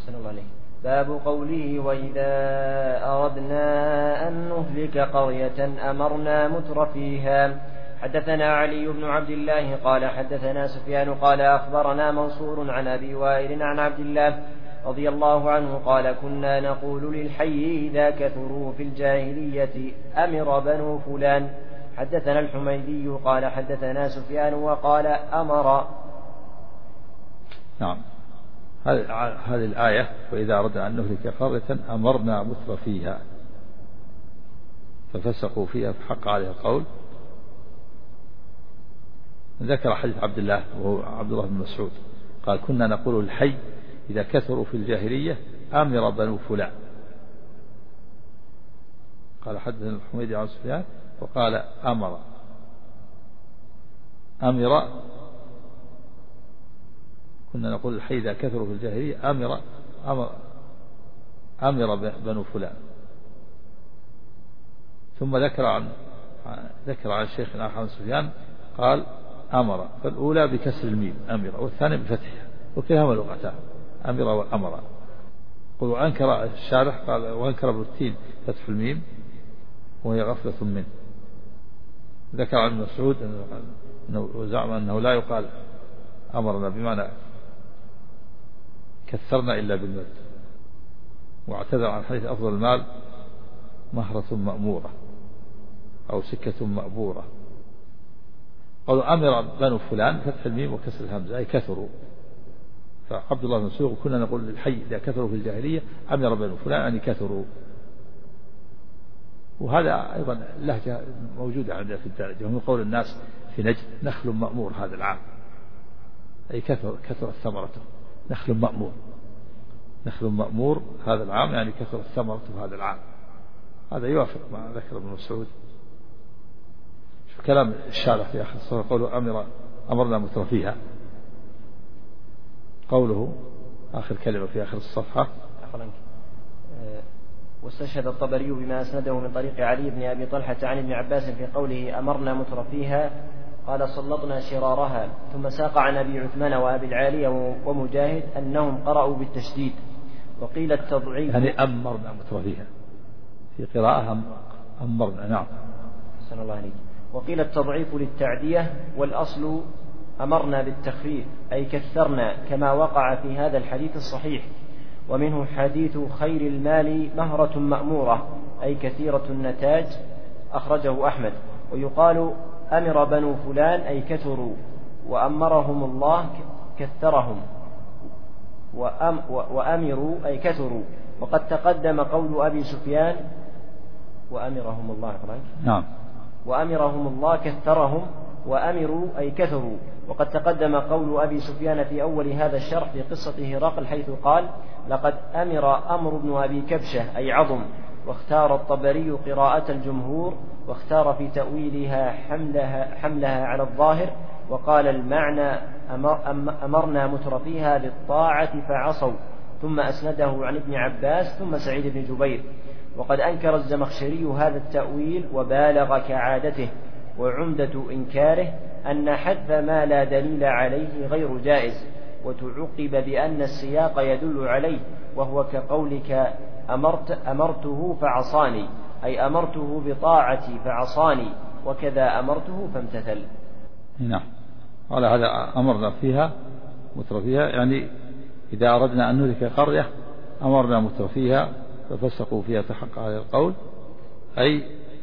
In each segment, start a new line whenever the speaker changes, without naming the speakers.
أحسن الله عليك. باب قوله وإذا أردنا أن نهلك قرية أمرنا مترفيها. حدثنا علي بن عبد الله قال حدثنا سفيان قال أخبرنا منصور عن أبي وائل عن عبد الله رضي الله عنه قال كنا نقول للحي إذا كثروا في الجاهلية أمر بنو فلان. حدثنا الحميدي قال حدثنا سفيان وقال أمر.
نعم. هذه الآية وإذا أردنا أن نهلك قرية أمرنا مترفيها ففسقوا فيها فحق عليها القول. ذكر حديث عبد الله وهو عبد الله بن مسعود قال كنا نقول الحي إذا كثروا في الجاهلية أمر بنو فلان. قال حدثنا الحميدي عن سفيان وقال أمر كنا نقول الحي إذا كثروا في الجاهلية أمر بنو فلان. ثم ذكر عن الشيخ عن سفيان قال أمر، فالأولى بكسر الميم أمر والثانية بفتحها وكلاهما لغتان أمر وأمر. وأنكر الشارح قال وأنكر بالتين فتح الميم وهي غفلة منه. ذكر عن مسعود أنه زعم أنه لا يقال أمرنا بمعنى كثرنا إلا بالمد، واعتذر عن حديث أفضل المال مهرة مأمورة أو سكة مأبورة. قالوا أمر بنو فلان فتح الميم وكسر الهمزة أي كثروا. فعبد الله بن مسعود كنا نقول للحي إذا كثروا في الجاهلية أمر بنو فلان يعني كثروا. وهذا أيضا لهجة موجودة عندنا في الدارجة ومن قول الناس في نجد نخل مأمور هذا العام أي كثرت ثمرته. نخل مأمور هذا العام يعني كثرت ثمرته هذا العام. هذا يوافق ما ذكر ابن مسعود. شوف كلام الشارح في آخر الصفحة قوله أمرنا مترفيها. قوله آخر كلمة في آخر الصفحة
واستشهد الطبري بما أسنده من طريق علي بن أبي طلحة عن ابن عباس في قوله أمرنا مترفيها قال سلطنا شرارها. ثم ساق عن أبي عثمان وأبي العالية ومجاهد أنهم قرأوا بالتشديد. وقيل التضعيف
يعني أمرنا مترفيها في قراءة أمرنا. نعم.
أحسن الله عليك. وقيل التضعيف للتعدية والأصل أمرنا بالتخفيف أي كثرنا كما وقع في هذا الحديث الصحيح. ومنه حديث خير المال مهرة مأمورة أي كثيرة النتاج أخرجه أحمد. ويقال أمر بنو فلان أي كثروا وأمرهم الله كثرهم وأمروا أي كثروا. وقد تقدم قول أبي سفيان وأمرهم الله.
نعم.
وأمرهم الله كثرهم وأمروا أي كثروا. وقد تقدم قول أبي سفيان في أول هذا الشرح في قصة هرقل حيث قال لقد أمر بن أبي كبشة أي عظم. واختار الطبري قراءة الجمهور واختار في تأويلها حملها على الظاهر. وقال المعنى أمرنا مترفيها بالطاعة فعصوا. ثم أسنده عن ابن عباس ثم سعيد بن جبير. وقد أنكر الزمخشري هذا التأويل وبالغ كعادته. وعمدة إنكاره أن حذف ما لا دليل عليه غير جائز. وتعقب بأن السياق يدل عليه وهو كقولك أمرته فعصاني أي أمرته بطاعتي فعصاني وكذا أمرته فامتثل.
نعم. على هذا أمرنا فيها مترفيها يعني إذا أردنا أن نهلك قرية أمرنا مترفيها ففسقوا فيها فحق على القول أي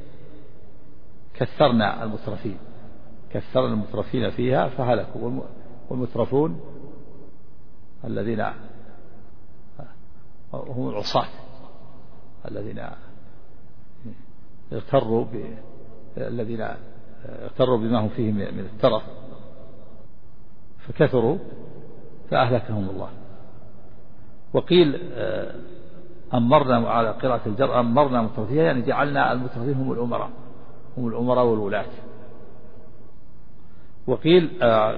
كثرنا المترفين فيها فهلكوا. والمترفون الذين هم العصاة الذين اغتروا بما هم فيه من الترف فكثروا فأهلكهم الله. وقيل أمرنا على قراءة الجر أمرنا مترفيها يعني جعلنا المترفين هم الأمراء والولاة. وقيل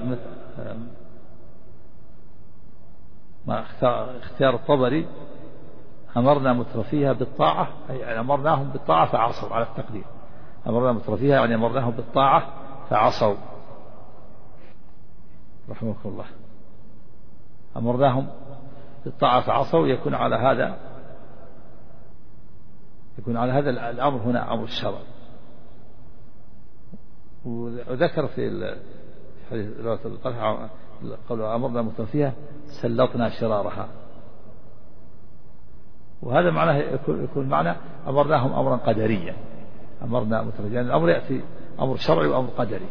ما اختيار الطبري أمرنا مترفيها بالطاعة أي أمرناهم بالطاعة فعصوا على التقدير. أمرنا مترفيها يعني أمرناهم بالطاعة فعصوا رحمه الله. أمرناهم بالطاعة فعصوا يكون على هذا الأمر هنا أمر الشرع. وذكر في حديث رواية الطلحة قال أمرنا متوفيها سلطنا شرارها، وهذا معناه يكون معنى أمرناهم أمرا قدريا، أمرنا متوفيها، يعني الأمر يأتي أمر شرعي وأمر قدري.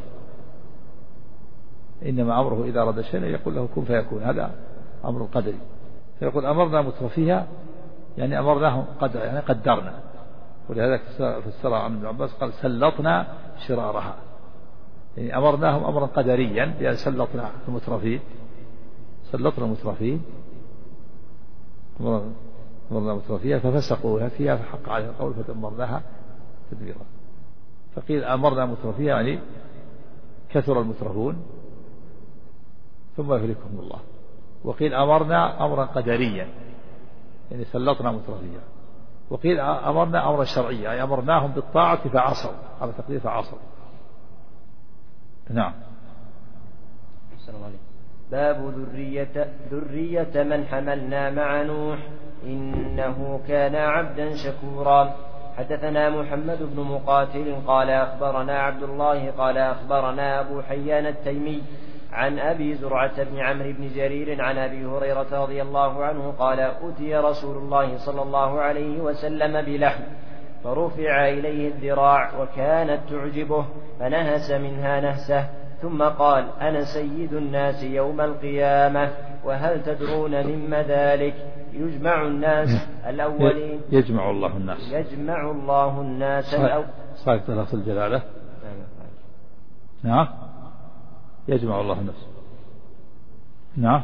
إنما أمره إذا أراد شيئا يقول له كن فيكون، هذا أمر قدري. فيقول أمرنا متوفيها يعني أمرناهم قدر، يعني قدرنا. ولهذا فسر عن ابن عباس قال سلطنا شرارها، يعني أمرناهم أمرا قدريا بأن سلطنا المترفين أمرنا مترفيها ففسقوا فيها فحق عليها القول فدمرناها تدميرا. فقيل أمرنا مترفيها يعني كثر المترفون ثم يهلكهم الله. وقيل أمرنا أمرا قدريا يعني سلطنا مترفيها. وقيل أمرنا أمرا شرعيا أي أمرناهم بالطاعة فعصوا، على تقدير فعصوا. نعم.
باب ذرية من حملنا مع نوح إنه كان عبدا شكورا. حدثنا محمد بن مقاتل قال أخبرنا عبد الله قال أخبرنا أبو حيان التيمي عن أبي زرعة بن عمرو بن جرير عن أبي هريرة رضي الله عنه قال أتي رسول الله صلى الله عليه وسلم بلحم فرفع إليه الذراع وكانت تعجبه فنهس منها نهسة ثم قال أنا سيد الناس يوم القيامة وهل تدرون مما ذلك؟ يجمع الناس الأولين
يجمع الله الناس صاحب لفظ الجلالة. نعم يجمع الله الناس. نعم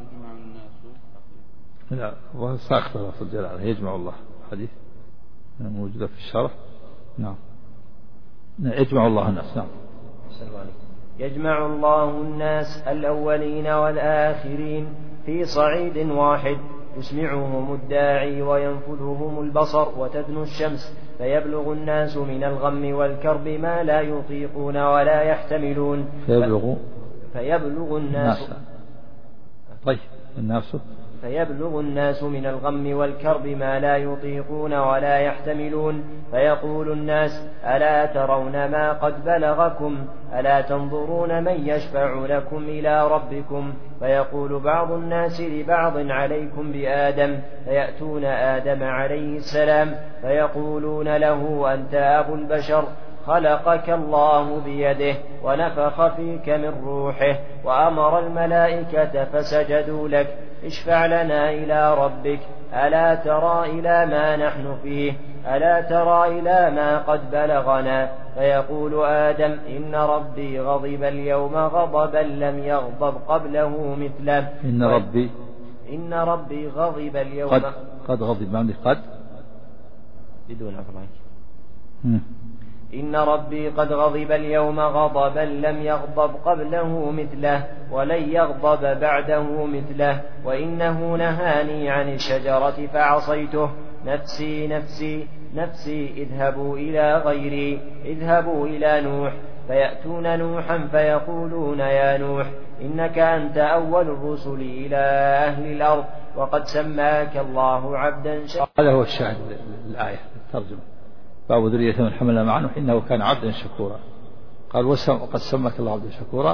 لا وساقط لفظ الجلالة يجمع الله حديث موجودة في الشرح. نعم يجمع الله الناس. نعم
يجمع الله الناس الأولين والآخرين في صعيد واحد يسمعهم الداعي وينفذهم البصر وتدنو الشمس فيبلغ الناس من الغم والكرب ما لا يطيقون ولا يحتملون. فيبلغ الناس
طيب
فيبلغ الناس من الغم والكرب ما لا يطيقون ولا يحتملون فيقول الناس ألا ترون ما قد بلغكم ألا تنظرون من يشفع لكم إلى ربكم فيقول بعض الناس لبعض عليكم بآدم فيأتون آدم عليه السلام فيقولون له أنت أبو البشر خلقك الله بيده ونفخ فيك من روحه وأمر الملائكة فسجدوا لك اشفع لنا إلى ربك ألا ترى إلى ما نحن فيه ألا ترى إلى ما قد بلغنا فيقول آدم إن ربي غضب اليوم غضبا لم يغضب قبله مثله. إن ربي غضب اليوم
قد غضب ما قد
بدون أفضل إن ربي قد غضب اليوم غضبا لم يغضب قبله مثله ولن يغضب بعده مثله وإنه نهاني عن الشجرة فعصيته نفسي نفسي نفسي اذهبوا إلى غيري اذهبوا إلى نوح فيأتون نوحا فيقولون يا نوح إنك أنت أول الرسل إلى أهل الأرض وقد سماك الله عبدا شكورا.
هذا هو الشاهد الآية الترجمة باب ذرية من حملنا مع نوح إنه كان عبدا شكورا. قال وقد سماك الله عبدا شكورا.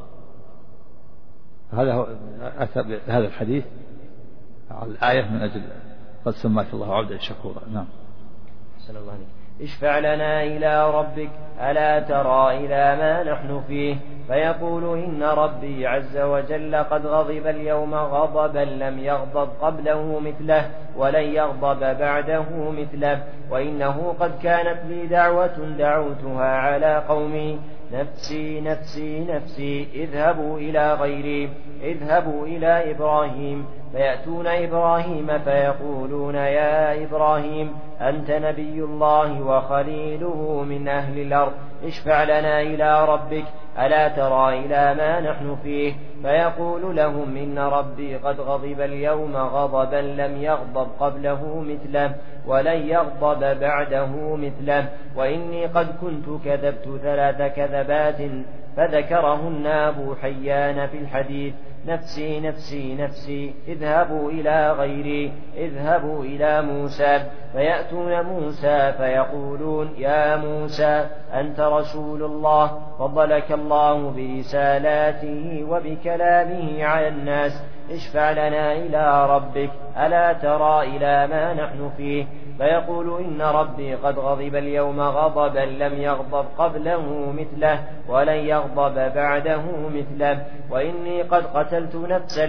هذا هو أتى بهذا الحديث على الآية من أجل قد سماك الله عبدا شكورا. نعم.
صلى الله عليه. اشفع لنا إلى ربك ألا ترى إلى ما نحن فيه فيقول إن ربي عز وجل قد غضب اليوم غضبا لم يغضب قبله مثله ولن يغضب بعده مثله وإنه قد كانت لي دعوة دعوتها على قومي نفسي نفسي نفسي اذهبوا إلى غيري اذهبوا إلى إبراهيم فيأتون إبراهيم فيقولون يا إبراهيم أنت نبي الله وخليله من أهل الأرض اشفع لنا إلى ربك ألا ترى إلى ما نحن فيه فيقول لهم إن ربي قد غضب اليوم غضبا لم يغضب قبله مثله ولن يغضب بعده مثله وإني قد كنت كذبت 3 كذبات فذكرهن أبو حيان في الحديث نفسي نفسي نفسي اذهبوا إلى غيري اذهبوا إلى موسى فيأتون موسى فيقولون يا موسى أنت رسول الله فضلك الله برسالاته وبكلامه على الناس اشفع لنا إلى ربك ألا ترى إلى ما نحن فيه فيقول إن ربي قد غضب اليوم غضبا لم يغضب قبله مثله ولن يغضب بعده مثله وإني قد قتلت نفسا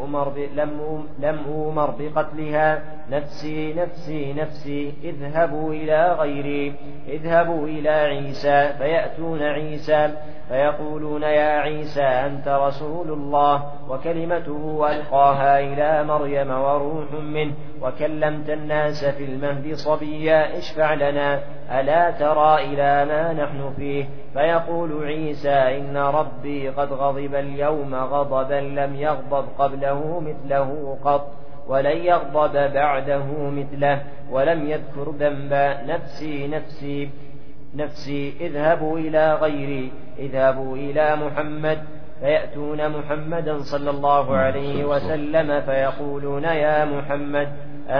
لم أؤمر بقتلها نفسي نفسي نفسي اذهبوا إلى غيري اذهبوا إلى عيسى فيأتون عيسى فيقولون يا عيسى أنت رسول الله وكلمته ألقاها إلى مريم وروح منه وكلمت الناس في المهد صبيا اشفع لنا ألا ترى إلى ما نحن فيه فيقول عيسى إن ربي قد غضب اليوم غضبا لم يغضب قبله مثله قط ولن يغضب بعده مثله ولم يذكر ذنبا نفسي نفسي نفسي اذهبوا إلى غيري اذهبوا إلى محمد فيأتون محمدا صلى الله عليه وسلم فيقولون يا محمد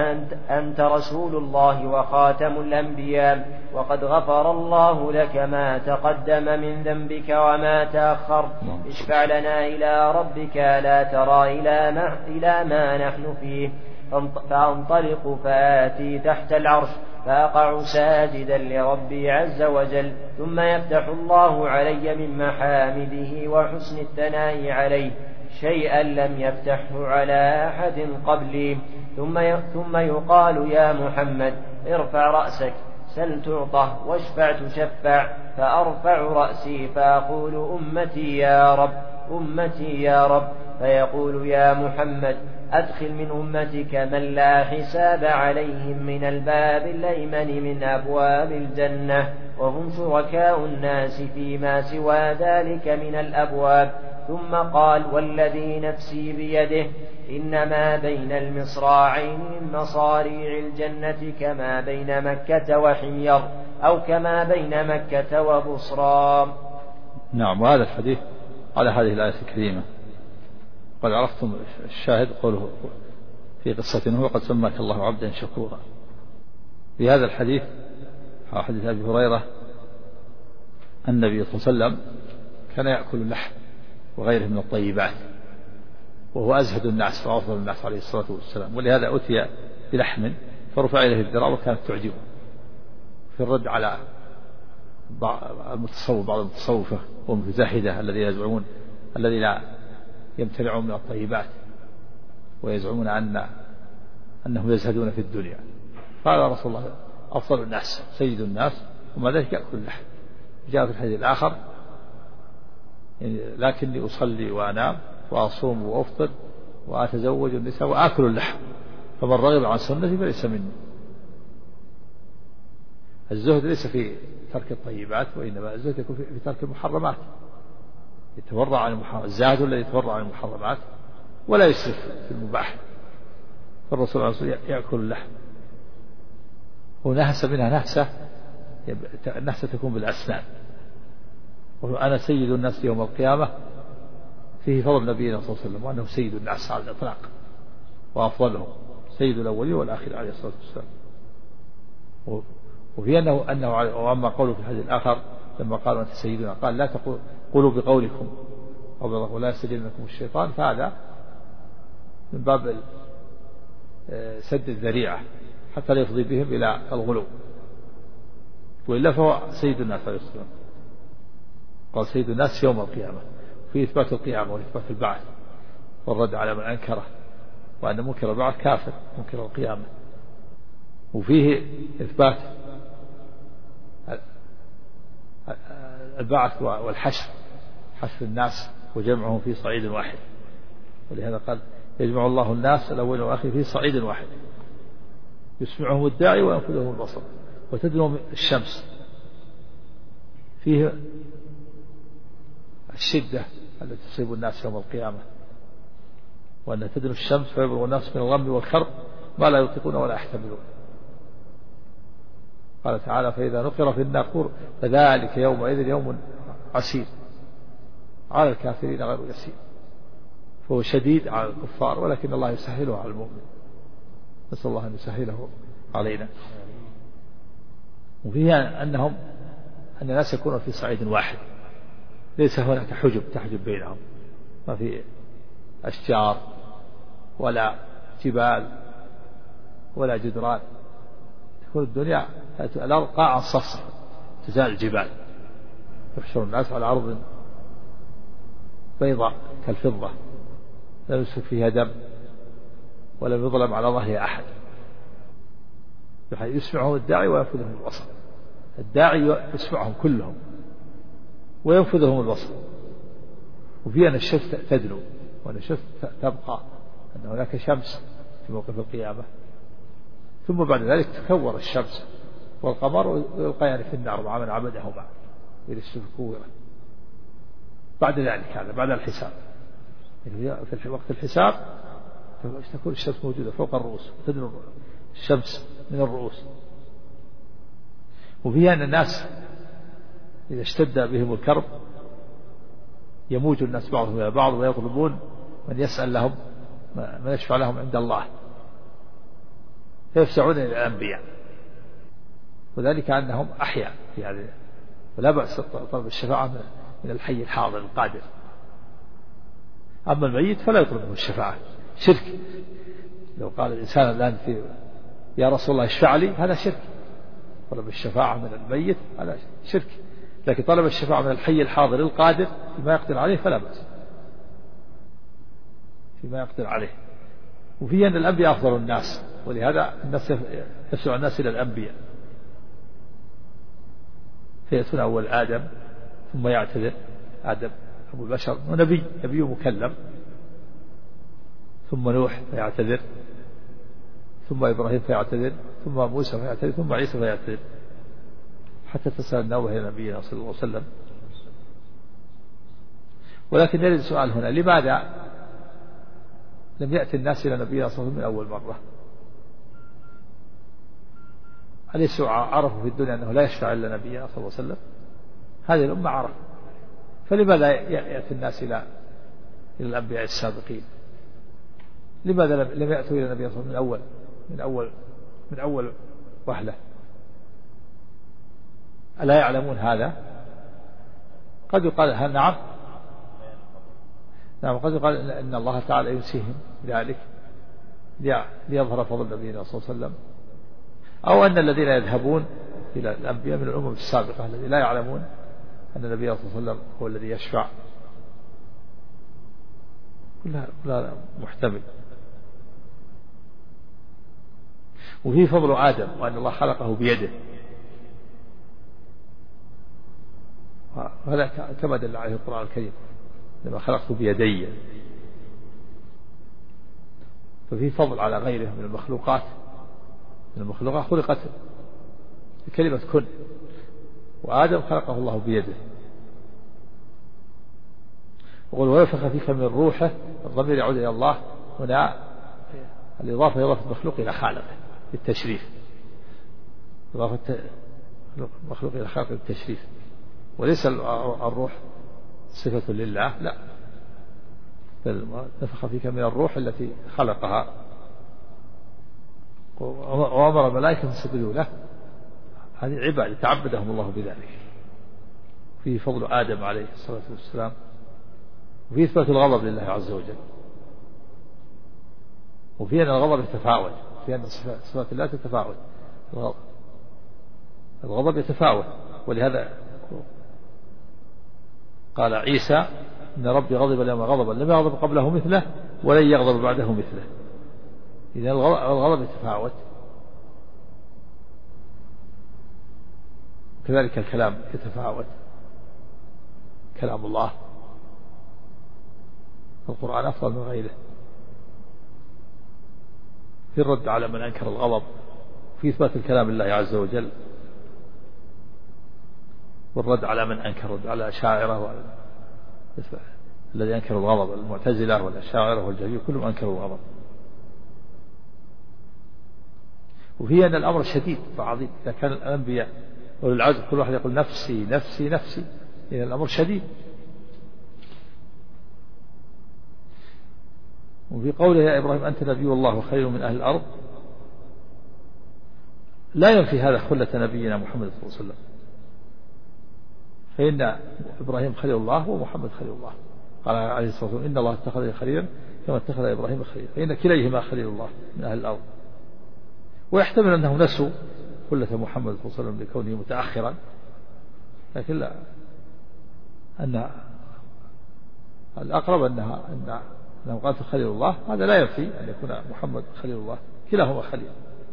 أنت رسول الله وخاتم الأنبياء وقد غفر الله لك ما تقدم من ذنبك وما تأخر اشفع لنا إلى ربك لا ترى إلى ما نحن فيه فأنطلق فآتي تحت العرش فأقع ساجدا لربي عز وجل ثم يفتح الله علي من محامده وحسن الثناء عليه شيئا لم يفتحه على أحد قبلي ثم يقال يا محمد ارفع رأسك سل تعطه واشفع تشفع فأرفع رأسي فأقول أمتي يا رب أمتي يا رب فيقول يا محمد أدخل من أمتك من لا حساب عليهم من الباب الأيمن من أبواب الجنة وهم شركاء الناس فيما سوى ذلك من الأبواب ثم قال والذي نفسي بيده إنما بين المصراعين من مصاريع الجنة كما بين مكة وحمير أو كما بين مكة وبصرى.
نعم. وهذا الحديث على هذه الآية الكريمة قد عرفتم الشاهد قوله في قصة نوح قد سماك الله عبدا شكورا. في هذا الحديث حديث أبي هريرة النبي صلى الله عليه وسلم كان يأكل اللحم وغيره من الطيبات وهو أزهد الناس وأفضل الناس عليه الصلاة والسلام ولهذا أتي بلحم فرفع إليه الذراع وكانت تعجبه في الرد على بعض المتصوفة والمتزاهدة الذين لا يمتنعون من الطيبات ويزعمون أنهم يزهدون في الدنيا. قال رسول الله أفضل الناس سيد الناس وما ذلك يأكل اللحم. جاء في الحديث الآخر يعني لكني أصلي وأنام وأصوم وأفطر وأتزوج النساء وآكل اللحم فمن رغب عن سنتي فليس مني. الزهد ليس في ترك الطيبات وإنما الزهد يكون في ترك المحرمات يتورع عن المحرمات. الزاهد الذي يتورع عن المحرمات ولا يسرف في المباح. فالرسول عليه الصلاة والسلام يأكل اللحم ونهس منها النهسة تكون بالأسنان. وأنا سيد الناس يوم القيامة فيه فضل نبينا صلى الله عليه وسلم وأنه سيد الناس على الإطلاق وأفضلهم سيد الأولين والآخرين عليه الصلاة والسلام. وفي أنه وأما قوله في الحديث الآخر لما قالوا أنت سيدنا قال لا قولوا بقولكم أو لا يستجلنكم الشيطان فهذا من باب سد الذريعة حتى لا يفضي بهم إلى الغلو وإلا فهو سيد الناس عليه الصلاة والسلام. قال سيد الناس يوم القيامة في إثبات القيامة وإثبات البعث والرد على من أنكره وأن منكر البعث كافر منكر القيامة. وفيه إثبات البعث والحشر حشر الناس وجمعهم في صعيد واحد. ولهذا قال يجمع الله الناس الأول والآخر في صعيد واحد يسمعهم الداعي وينفذهم البصر وتدنو الشمس فيه الشدة التي تصيب الناس يوم القيامة وأن تدنو الشمس فيبلغ الناس من الغم والكرب ما لا يطيقون ولا يحتملون. قال تعالى فإذا نقر في الناقور فذلك يومئذ يوم عسير على الكافرين غير يسير. فهو شديد على الكفار، ولكن الله يسهله على المؤمن. نسأل الله أن يسهله علينا. وفيها أن الناس يكونون في صعيد واحد، ليس هناك حجب تحجب بينهم، ما في أشجار ولا جبال ولا جدران، تكون الدنيا الأرض قاعا صفصفا تزال الجبال، يحشر الناس على أرض بيضاء كالفضة لا يسفك فيها دم ولم يظلم على ظهرها أحد، بحيث يسمعهم الداعي وينفذهم البصر. الداعي يسمعهم كلهم وينفذهم البصر. وفي أن الشمس تدنو وأن الشمس تبقى، أن هناك شمس في موقف القيامة، ثم بعد ذلك تكور الشمس والقمر ويلقيان في النار مع من عبدهما إلى السفكورة. بعد ذلك هذا بعد الحساب، في وقت الحساب تكون الشمس موجودة فوق الرؤوس، تدنو الشمس من الرؤوس. وفيها أن الناس إذا اشتد بهم الكرب يموج الناس بعضهم إلى بعض ويطلبون من يسأل لهم من يشفع لهم عند الله، فيفزعون إلى الأنبياء، وذلك أنهم أحياء في هذه، ولا بأس طلب الشفاعة من الحي الحاضر القادر. أما الميت فلا يطلب منه الشفاعة، شرك. لو قال الإنسان الآن يا رسول الله اشفع لي، هذا شرك. طلب الشفاعة من الميت هذا شرك، لكن طلب الشفاعة من الحي الحاضر القادر فيما يقدر عليه فلا بأس، فيما يقدر عليه. وفي أن الأنبياء أفضل الناس، ولهذا الناس يسعى الناس إلى الأنبياء، فيأتون أول آدم ثم يعتذر آدم أبو البشر ونبي مكلم، ثم نوح فيعتذر، ثم إبراهيم فيعتذر، ثم موسى فيعتذر، ثم عيسى فيعتذر، حتى تصل النوبة إلى نبينا صلى الله عليه وسلم. ولكن يرد سؤال هنا: لماذا لم يأتي الناس إلى نبينا صلى الله عليه وسلم من أول مرة؟ أليسوا عرفوا في الدنيا أنه لا يشفع إلا نبينا صلى الله عليه وسلم؟ هذه الأمة عرف، فلماذا يأتي الناس إلى الأنبياء السابقين؟ لماذا لم يأتوا إلى النبي صلى الله عليه وسلم من أول وهلة؟ ألا يعلمون هذا؟ قد يقال نعم قد يقال إن الله تعالى ينسيهم ذلك ليظهر فضل نبينا صلى الله عليه وسلم، أو أن الذين يذهبون إلى الأنبياء من الأمم السابقة الذين لا يعلمون أن النبي صلى الله عليه وسلم هو الذي يشفع. كلها محتمل. وفيه فضل آدم وأن الله خلقه بيده، وهذا كما دل عليه القرآن الكريم: لما خلقته بيدي. ففي فضل على غيره من المخلوقات. خلقت بكلمة كن، وآدم خلقه الله بيده. وقل ونفخ فيك من روحه، الضمير يعود إلى الله، هنا الإضافة إضافة المخلوق إلى خالقه بالتشريف، إضافة المخلوق إلى خالقه بالتشريف، وليس الروح صفة لله، لا، بل نفخ فيك من الروح التي خلقها، وأمر الملائكة فسجدوا له. هذه عبادة تعبدهم الله بذلك. فيه فضل آدم عليه الصلاة والسلام. وفيه إثبات الغضب لله عز وجل. وفيه أن الغضب يتفاوت، فيه أن صفات الله تتفاوت. الغضب يتفاوت، ولهذا قال عيسى: إن ربي غضب اليوم غضبا لم يغضب قبله مثله ولن يغضب بعده مثله. إذا الغضب يتفاوت. كذلك الكلام يتفاوت. كلام الله القرآن أفضل من غيره في الرد على من أنكر الغضب، في إثبات الكلام لله عز وجل، والرد على من أنكر، رد على الأشاعرة الذي أنكر الغضب، المعتزلة والأشاعرة والجهمية كلهم أنكروا الغضب. وهي أن الأمر شديد وعظيم. إذا كان الأنبياء وللعزم كل واحد يقول نفسي نفسي نفسي، إذا الأمر شديد. وفي قوله يا إبراهيم أنت نبي الله خير من أهل الأرض لا ينفي هذا خلة نبينا محمد صلى الله عليه وسلم، فإن إبراهيم خليل الله ومحمد خليل الله. قال عليه الصلاة والسلام إن الله اتخذني خليلا كما اتخذ إبراهيم خليلا، فإن كليهما خليل الله من أهل الأرض. ويحتمل أنه نسوا خلة محمد صلى الله عليه وسلم لكونه متأخرا، لكن لا، أن الأقرب أنه قالت خليل الله، هذا لا ينفي أن يكون محمد خليل الله، كلاهما خليل.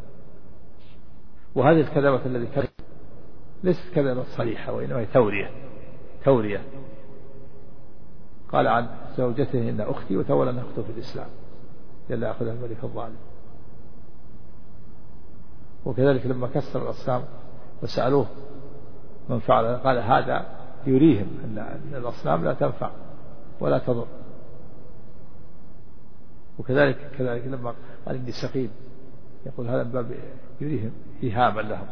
وهذه الكذبة الذي كذب ليست كذبة صريحة، وإنما هي تورية. قال عن زوجته إن أختي وتولى أن أخته في الإسلام يلا يأخذها الملك الظالم. وكذلك لما كسر الأصنام وسألوه من فعل قال هذا يريهم أن الأصنام لا تنفع ولا تضر. وكذلك لما قال إني سقيم يقول هذا من باب يريهم إيهاما لهم.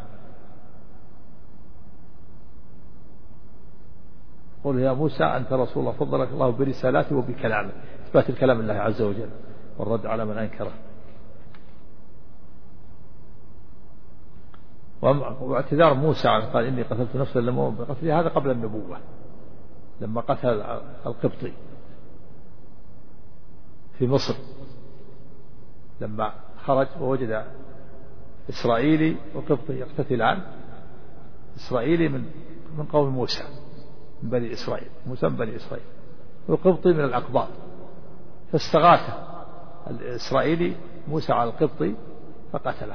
قل يا موسى أنت رسول الله فضلك الله برسالاته وبكلامه، إثبات الكلام الله عز وجل والرد على من أنكره. واعتذار موسى عن قال إني قتلت نفسا لم أؤمن بقتلها، هذا قبل النبوة لما قتل القبطي في مصر، لما خرج ووجد إسرائيلي وقبطي يقتتلان، إسرائيلي من قوم موسى من بني إسرائيل، موسى من بني إسرائيل، وقبطي من الأقباط، فاستغاث الإسرائيلي موسى على القبطي فقتله.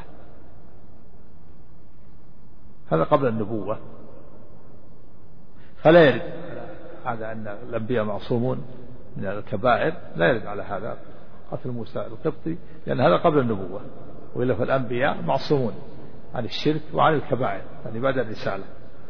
هذا قبل النبوة، فلا يرد هذا أن الأنبياء معصومون من الكبائر، لا يرد على هذا قتل موسى القبطي، لأن هذا قبل النبوة، وإلا فالأنبياء معصومون عن الشرك وعن الكبائر يعني بعد الرسالة،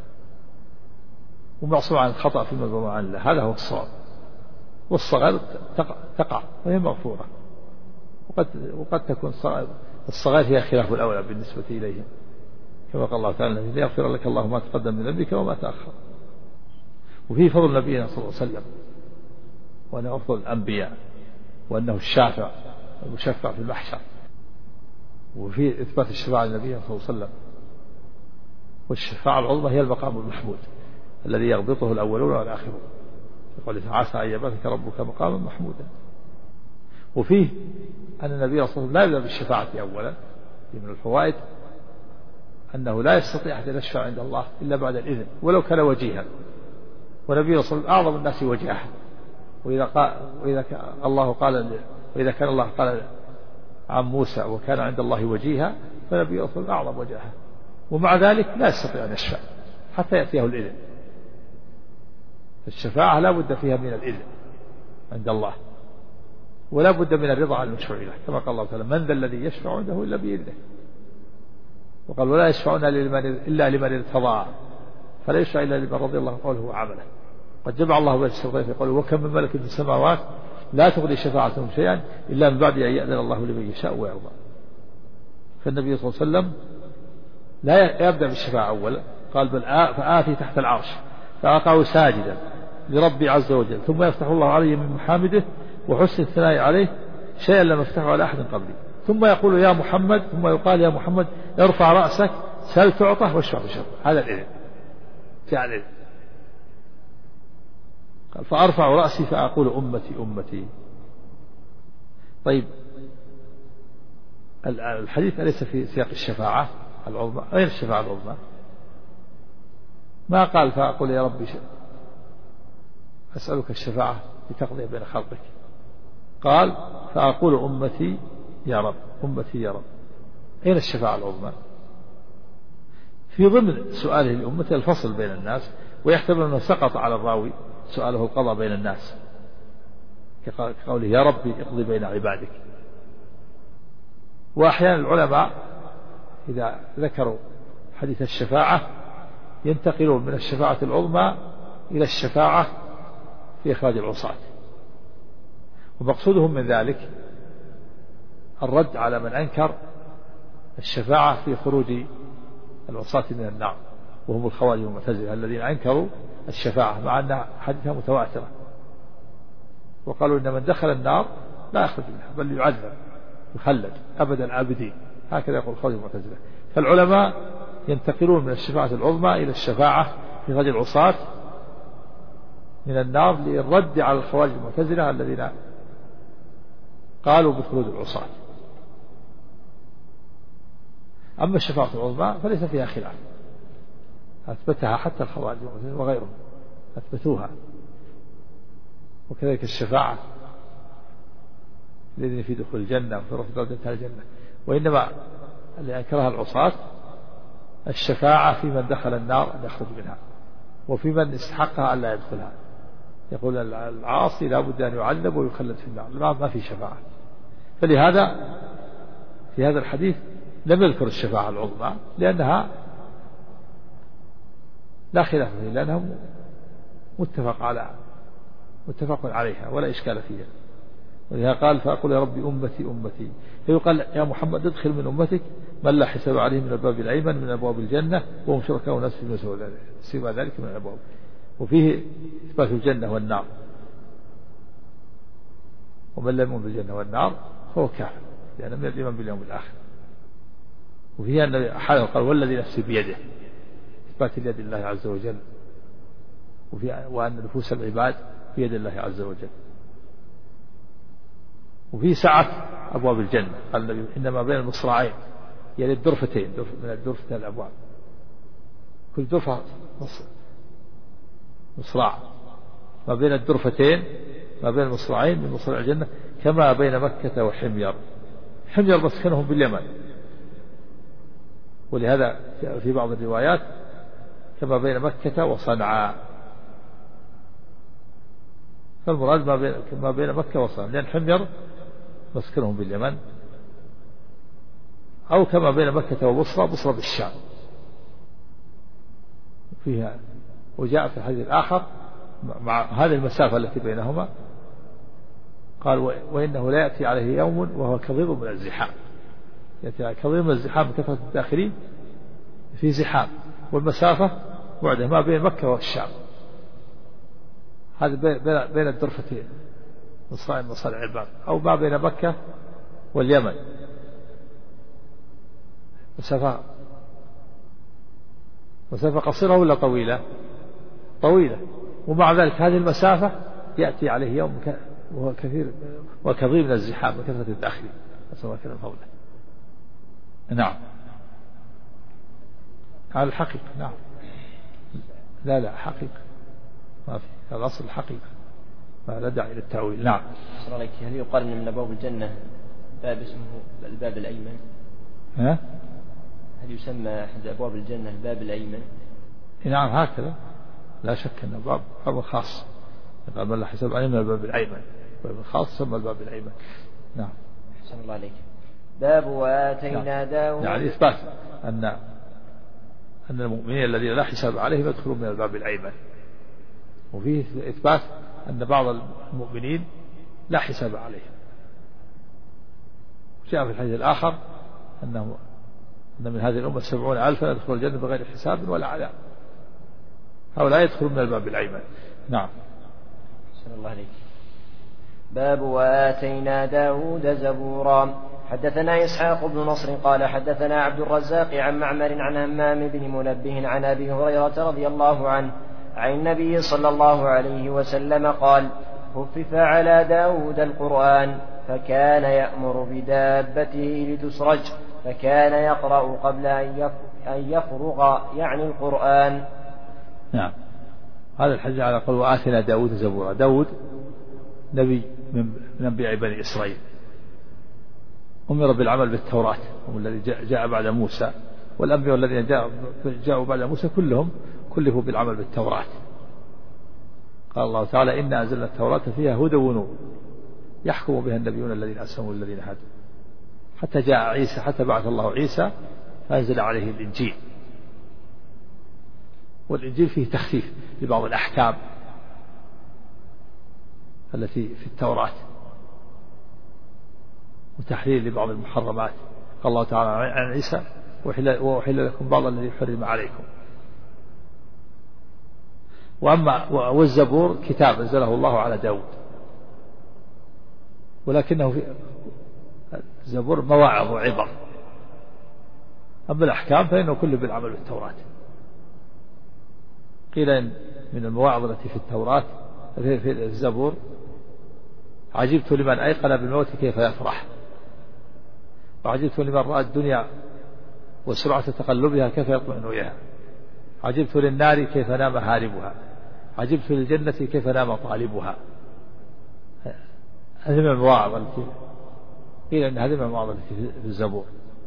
ومعصوم عن الخطأ فيما يظهر عن الله، هذا هو الصواب. والصغائر تقع وهي مغفورة، وقد تكون الصغائر هي خلاف الأولى بالنسبة إليهم، كما قال الله تعالى ليغفر لك الله ما تقدم من ذنبك وما تأخر. وفيه فضل نبينا صلى الله عليه وسلم، وأنه أفضل الأنبياء، وأنه الشافع المشفع في المحشر. وفيه إثبات الشفاعة للنبي صلى الله عليه وسلم، والشفاعة العظمى هي المقام المحمود الذي يغبطه الأولون والآخرون، يقول عسى أن يبعثك ربك مقاما محمودا. وفيه أن النبي صلى الله عليه وسلم لا يبدأ بالشفاعة أولا، من الفوائد أنه لا يستطيع أن يشفع عند الله إلا بعد الإذن ولو كان وجيها، ونبي صلى الله عليه وسلم أعظم الناس وجاها. وإذا كان الله قال عن موسى وكان عند الله وجيها، فنبي صلى الله عليه وسلم أعظم وجاها، ومع ذلك لا يستطيع أن يشفع حتى يأتيه الإذن. الشفاعة لا بد فيها من الإذن عند الله، ولا بد من الرضا عن المشروع له، كما قال الله تعالى من ذا الذي يشفع عنده إلا بإذنه. وقال ولا يشفعون إلا لمن ارتضى، فلا يشفع إلا لمن رضي الله قوله وعمله. قد جمع الله بين الشرطين في قوله وكم من ملك في السماوات لا تغني شفاعتهم شيئا إلا من بعد أن يأذن الله لمن يشاء ويرضى. فالنبي صلى الله عليه وسلم لا يبدأ بالشفاعة أولا، قال بل فآتي تحت العرش فأقع ساجدا لربي عز وجل، ثم يفتح الله علي من محامده وحسن الثناء عليه شيئا لم يفتحه على أحد قبلي، ثم يقول يا محمد، ثم يقال يا محمد ارفع رأسك سل تعطه واشفع بشفع. هذا الإذن يعني. قال فأرفع رأسي فأقول أمتي أمتي. طيب الحديث أليس في سياق الشفاعة العظمى؟ غير الشفاعة العظمى ما قال فأقول يا ربي أسألك الشفاعة لتقضي بين خلقك، قال فأقول أمتي يا رب أمتي يا رب. أين الشفاعة العظمى؟ في ضمن سؤاله لأمته الفصل بين الناس، ويحتمل أنه سقط على الراوي سؤاله القضاء بين الناس، كقوله يا ربي اقضي بين عبادك. وأحيانا العلماء إذا ذكروا حديث الشفاعة ينتقلون من الشفاعة العظمى إلى الشفاعة في إخراج العصاة، ومقصودهم من ذلك الرد على من أنكر الشفاعة في خروج العصاة من النار، وهم الخوارج والمعتزلة الذين أنكروا الشفاعة مع أن حديثها متواترة، وقالوا إن من دخل النار لا يخرج منها بل يعذب يخلد أبد العابدين. هكذا يقول خوارج المعتزلة. فالعلماء ينتقلون من الشفاعة العظمى إلى الشفاعة في غد العصاة من النار للرد على الخوارج المعتزلة الذين قالوا بخلود العصاة. أما الشفاعة العظمى فليس فيها خلاف، أثبتها حتى الخوارج وغيرهم أثبتوها. وكذلك الشفاعة الذين في دخول الجنة وفي رفع درجة الجنة. وإنما اللي أنكرها العصاة الشفاعة في من دخل النار أن يخرج منها، وفي من استحقها أن لا يدخلها. يقول العاصي لا بد أن يعذب ويخلد في النار، ما في شفاعة. فلهذا في هذا الحديث لم يذكر الشفاعة العظمى لأنها لا خلاف فيها، لأنها متفق عليها ولا إشكال فيها. ولهذا قال فأقول يا ربي أمتي أمتي، فيقال يا محمد ادخل من أمتك من لا حساب عليه من الباب الأيمن من أبواب الجنة وهم شركاء ناس في سوى ذلك من الأبواب. وفيه إثبات الجنة والنار، ومن لم يؤمن بالجنة والنار فهو كافر لأنه من الإيمان باليوم الآخر. وفيها أن أحد قال والذي نفسي بيده، إثبات اليد لله عز وجل، وأن نفوس العباد بيد الله عز وجل. وفي سعة أبواب الجنة، قال النبي إنما بين المصراعين يعني الدرفتين من الدرفتين الأبواب، كل درفة مصراع، ما بين الدرفتين ما بين المصراعين من مصراع الجنة كما بين مكة وحمير. حمير مسكنهم باليمن، ولهذا في بعض الروايات كما بين مكة وصنعاء، فالمراد ما بين مكة وصنعاء، لأن حمير مسكنهم باليمن، أو كما بين مكة وبصرى، بصرى بالشام فيها. وجاء في الحديث الآخر مع هذه المسافة التي بينهما قال وإنه لا يأتي عليه يوم وهو كظيظ من الزحام، يأتي كظيظ من الزحام بكثرة الداخلين في زحام، والمسافة بعدها ما بين مكة والشام، هذا بين الدرفتين مصارع الباب، أو ما بين مكة واليمن مسافة قصيرة ولا طويلة؟ طويلة. ومع ذلك هذه المسافة يأتي عليه يوم وهو كثير وكظيم من الزحام وكثرة الداخلين، نسأل الله كذا فضله. نعم على الحقيقة. نعم لا حقيقة ما في، هذا أصل الحقيقة فلا داعي للتأويل. نعم.
هل يقال أن من أبواب الجنة باب اسمه الباب الأيمن؟ هل يسمى أحد أبواب الجنة الباب الأيمن؟
نعم هكذا، لا شك أنه باب خاص، قال من لا حساب عليه من الباب الأيمن، باب خاص سمى الباب الأيمن. نعم.
أحسن الله عليك. باب وآتينا داود،
يعني إثبات أن المؤمنين الذين لا حساب عليهم يدخلون من الباب الأيمن، وفيه إثبات أن بعض المؤمنين لا حساب عليهم. جاء في الحديث الآخر أن من هذه الأمة 70,000 يدخل الجنة بغير حساب ولا عذاب، هؤلاء يدخلون من الباب الأيمن. نعم.
أحسن الله عليك. باب وآتينا داود زبورا. حدثنا إسحاق بن نصر قال حدثنا عبد الرزاق عن معمر عن همام بن منبه عن أبي هريرة رضي الله عنه عن النبي صلى الله عليه وسلم قال خفف على داود القرآن فكان يأمر بدابته لتسرج فكان يقرأ قبل أن يفرغ يعني القرآن.
نعم. هذا الحديث على قول وآتنا داود زبورا. داود نبي من أنبياء بني إسرائيل، أمر بالعمل بالتوراة، هم الذي جاء بعد موسى، والأنبياء الذين جاءوا بعد موسى كلهم كلفوا بالعمل بالتوراة. قال الله تعالى إنا أنزلنا التوراة فيها هدى ونور يحكم بها النبيون الذين أسلموا والذين هادوا، حتى جاء عيسى، حتى بعث الله عيسى فأنزل عليه الإنجيل، والإنجيل فيه تخفيف لبعض الأحكام التي في التوراة وتحليل لبعض المحرمات. قال الله تعالى عن عيسى وأحل لكم بعض الذي حرم عليكم. والزبور كتاب أنزله الله على داود، ولكنه في الزبور مواعظ وعبر. أما الأحكام فإنه كله بالعمل بالتوراة. قيل إن من المواعظ التي في التوراة في الزبور: عجبت لمن أيقن بالموت كيف يفرح، وعجبت لمن رأى الدنيا وسرعة تقلبها كيف يطمئن إليها، عجبت للنار كيف نام هاربها، عجبت للجنة كيف نام طالبها. هذه من المواعظ التي قيل إن هذه من المواعظ التي في الزبور.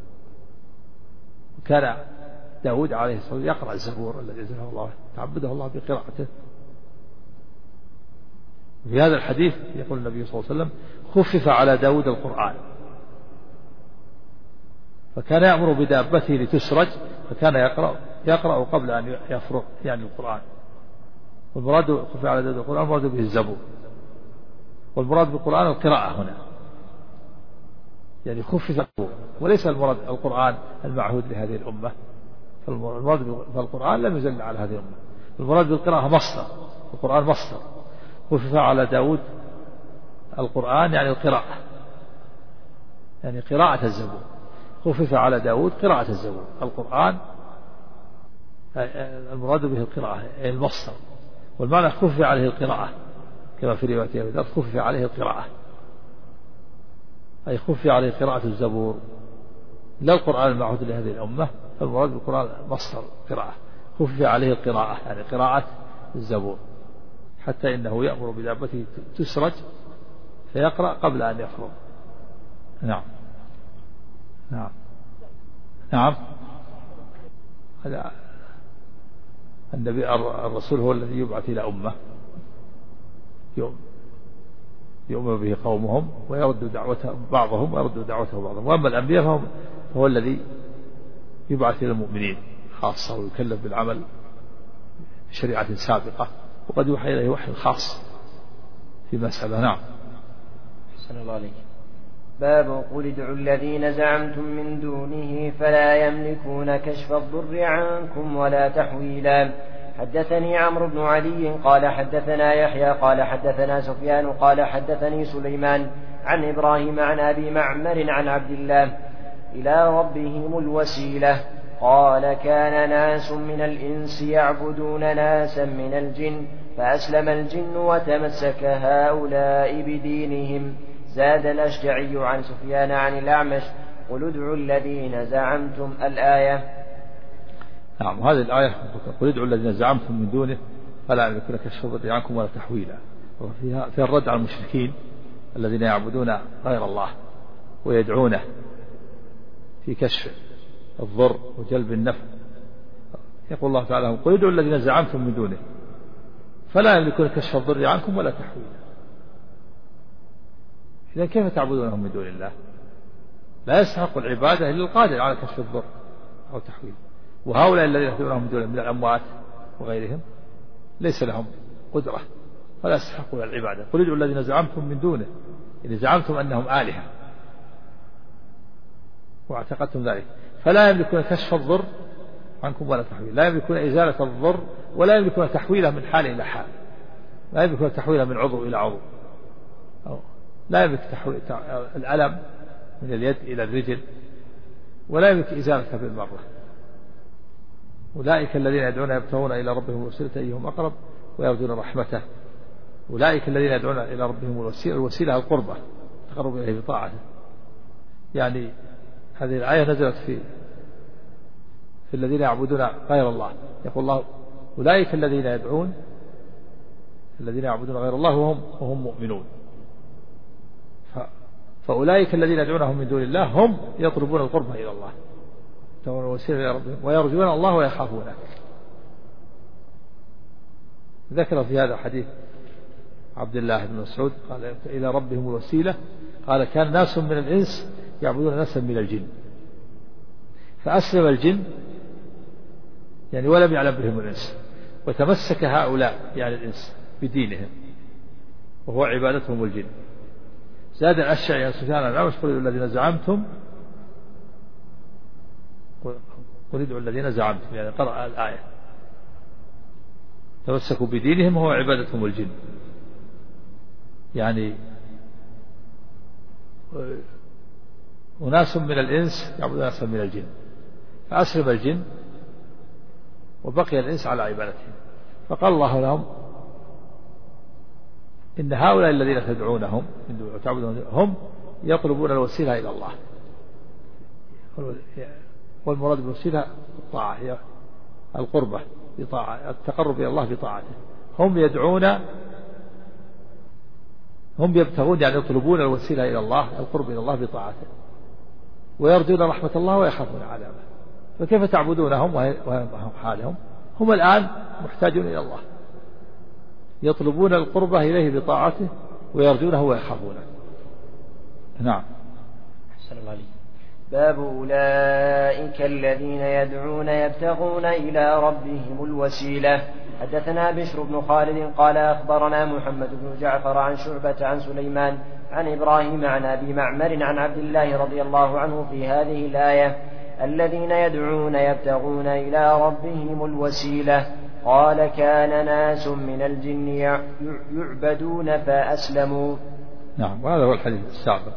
وكان داود عليه الصلاة والسلام يقرأ الزبور الذي أنزله الله، تعبده الله بقراءته. في هذا الحديث يقول النبي صلى الله عليه وسلم: خفف على داود القرآن، فكان يأمر بدابته لتسرج، فكان يقرأ قبل أن يفرغ يعني القرآن. والمراد خفف على داود القرآن المراد به الزبور، والمراد بالقرآن القراءة هنا، يعني خفف، وليس المراد القرآن المعهود لهذه الأمة. فالمراد بالقرآن لم يزل على هذه الأمة. المراد بالقراءة مصدر، القرآن مصدر. خفف على داود القرآن يعني القراءة، يعني قراءة الزبور. خفف على داود قراءة الزبور. القرآن المراد به القراءة المصدر، والمعنى خفف عليه القراءة كما في رواية أبي ذر: خفف عليه القراءة، أي خفف عليه قراءة الزبور لا القرآن المعهود لهذه الأمة. فالمراد بالقرآن مصدر قراءة، خفف عليه القراءة يعني قراءة الزبور، حتى إنه يأمر بدابته تسرج فيقرأ قبل أن يفرغ. نعم نعم نعم. هذا النبي الرسول هو الذي يبعث إلى أمة يؤمن به قومهم ويرد دعوته بعضهم ويرد دعوته بعضهم. وأما الأنبياء فهو الذي يبعث إلى المؤمنين خاصة ويكلف بالعمل بشريعة سابقة، وقد يوحى إليه وحي خاص في مسألة. نعم.
أحسن الله عليك. باب: قل ادعوا الذين زعمتم من دونه فلا يملكون كشف الضر عنكم ولا تحويلا. حدثني عمرو بن علي قال حدثنا يحيى قال حدثنا سفيان قال حدثني سليمان عن إبراهيم عن أبي معمر عن عبد الله إلى ربهم الوسيلة قال: كان ناس من الإنس يعبدون ناسا من الجن فأسلم الجن وتمسك هؤلاء بدينهم. زاد الأشجعي عن سفيان عن الأعمش: قل ادعوا الذين زعمتم الآية.
نعم. هذه الآية: قل ادعوا الذين زعمتم من دونه فلا يملكون كشف الضر عنكم ولا تحويلا. فيها الرد على المشركين الذين يعبدون غير الله ويدعونه في كشف الضر وجلب النفع. يقول الله تعالى: قل ادعوا الذين زعمتم من دونه فلا يملكون كشف الضر عنكم ولا تحويلا. إذا كيف تعبدونهم من دون الله؟ لا يستحق العبادة إلا القادر على كشف الضر أو تحويله. وهؤلاء الذين يدعونهم من دون من الأموات وغيرهم ليس لهم قدرة ولا يستحقون العبادة. قل ادعوا الذين زعمتم من دونه، إذا زعمتم أنهم آلهة واعتقدتم ذلك، فلا يملكون كشف الضر عنكم ولا تحويل. لا يملكون إزالة الضر ولا يملكون تحويله من حال إلى حال. لا يملكون تحويله من عضو إلى عضو، لا يملك الألم من اليد إلى الرجل، ولا يملك إزالته بالمرة. أولئك الذين يدعون يبتغون إلى ربهم الوسيلة أيهم أقرب ويرجون رحمته. أولئك الذين يدعون إلى ربهم الوسيلة القربة تقرب إليه بطاعته. يعني هذه الآية نزلت في الذين يعبدون غير الله. يقول الله: أولئك الذين يعبدون غير الله وهم مؤمنون. فأولئك الذين يدعونهم من دون الله هم يطلبون القربة إلى الله الوسيلة إلى ربهم ويرجون الله ويخافونه. ذكر في هذا الحديث عبد الله بن مسعود قال: إلى ربهم الوسيلة. قال: كان ناس من الإنس يعبدون ناسا من الجن فأسلم الجن يعني ولم يعلم بهم الإنس، وتمسك هؤلاء يعني الإنس بدينهم وهو عبادتهم الجن. زاد الأشعري عن سفيان عن الأعمش: قل الذين زعمتم، قل ادعوا الذين زعمتم، يعني قرأ الآية: تمسكوا بدينهم وهو عبادتهم الجن. يعني وناس من الإنس يعبدون ناسا من الجن، فأسلم الجن وبقي الإنس على عبادتهم، فقال الله لهم إن هؤلاء الذين تدعونهم وتعبدون هم يطلبون الوسيلة إلى الله، والمراد بالوسيلة الطاعة، هي القربة بطاعة، التقرب إلى الله بطاعته. هم يبتغون يعني يطلبون الوسيلة إلى الله، القرب إلى الله بطاعته، ويرجون رحمة الله ويخافون عذابه. فكيف تعبدونهم وهم حالهم؟ هم الآن محتاجون إلى الله، يطلبون القربة إليه بطاعته ويرجونه ويخافونه. نعم.
أحسن الله عليك. باب أولئك الذين يدعون يبتغون إلى ربهم الوسيلة. حدثنا بشر بن خالد قال أخبرنا محمد بن جعفر عن شعبة عن سليمان عن إبراهيم عن أبي معمر عن عبد الله رضي الله عنه في هذه الآية الذين يدعون يبتغون إلى ربهم الوسيلة. قال كان ناس من الجن يعبدون فأسلموا.
نعم، وهذا هو الحديث السابق،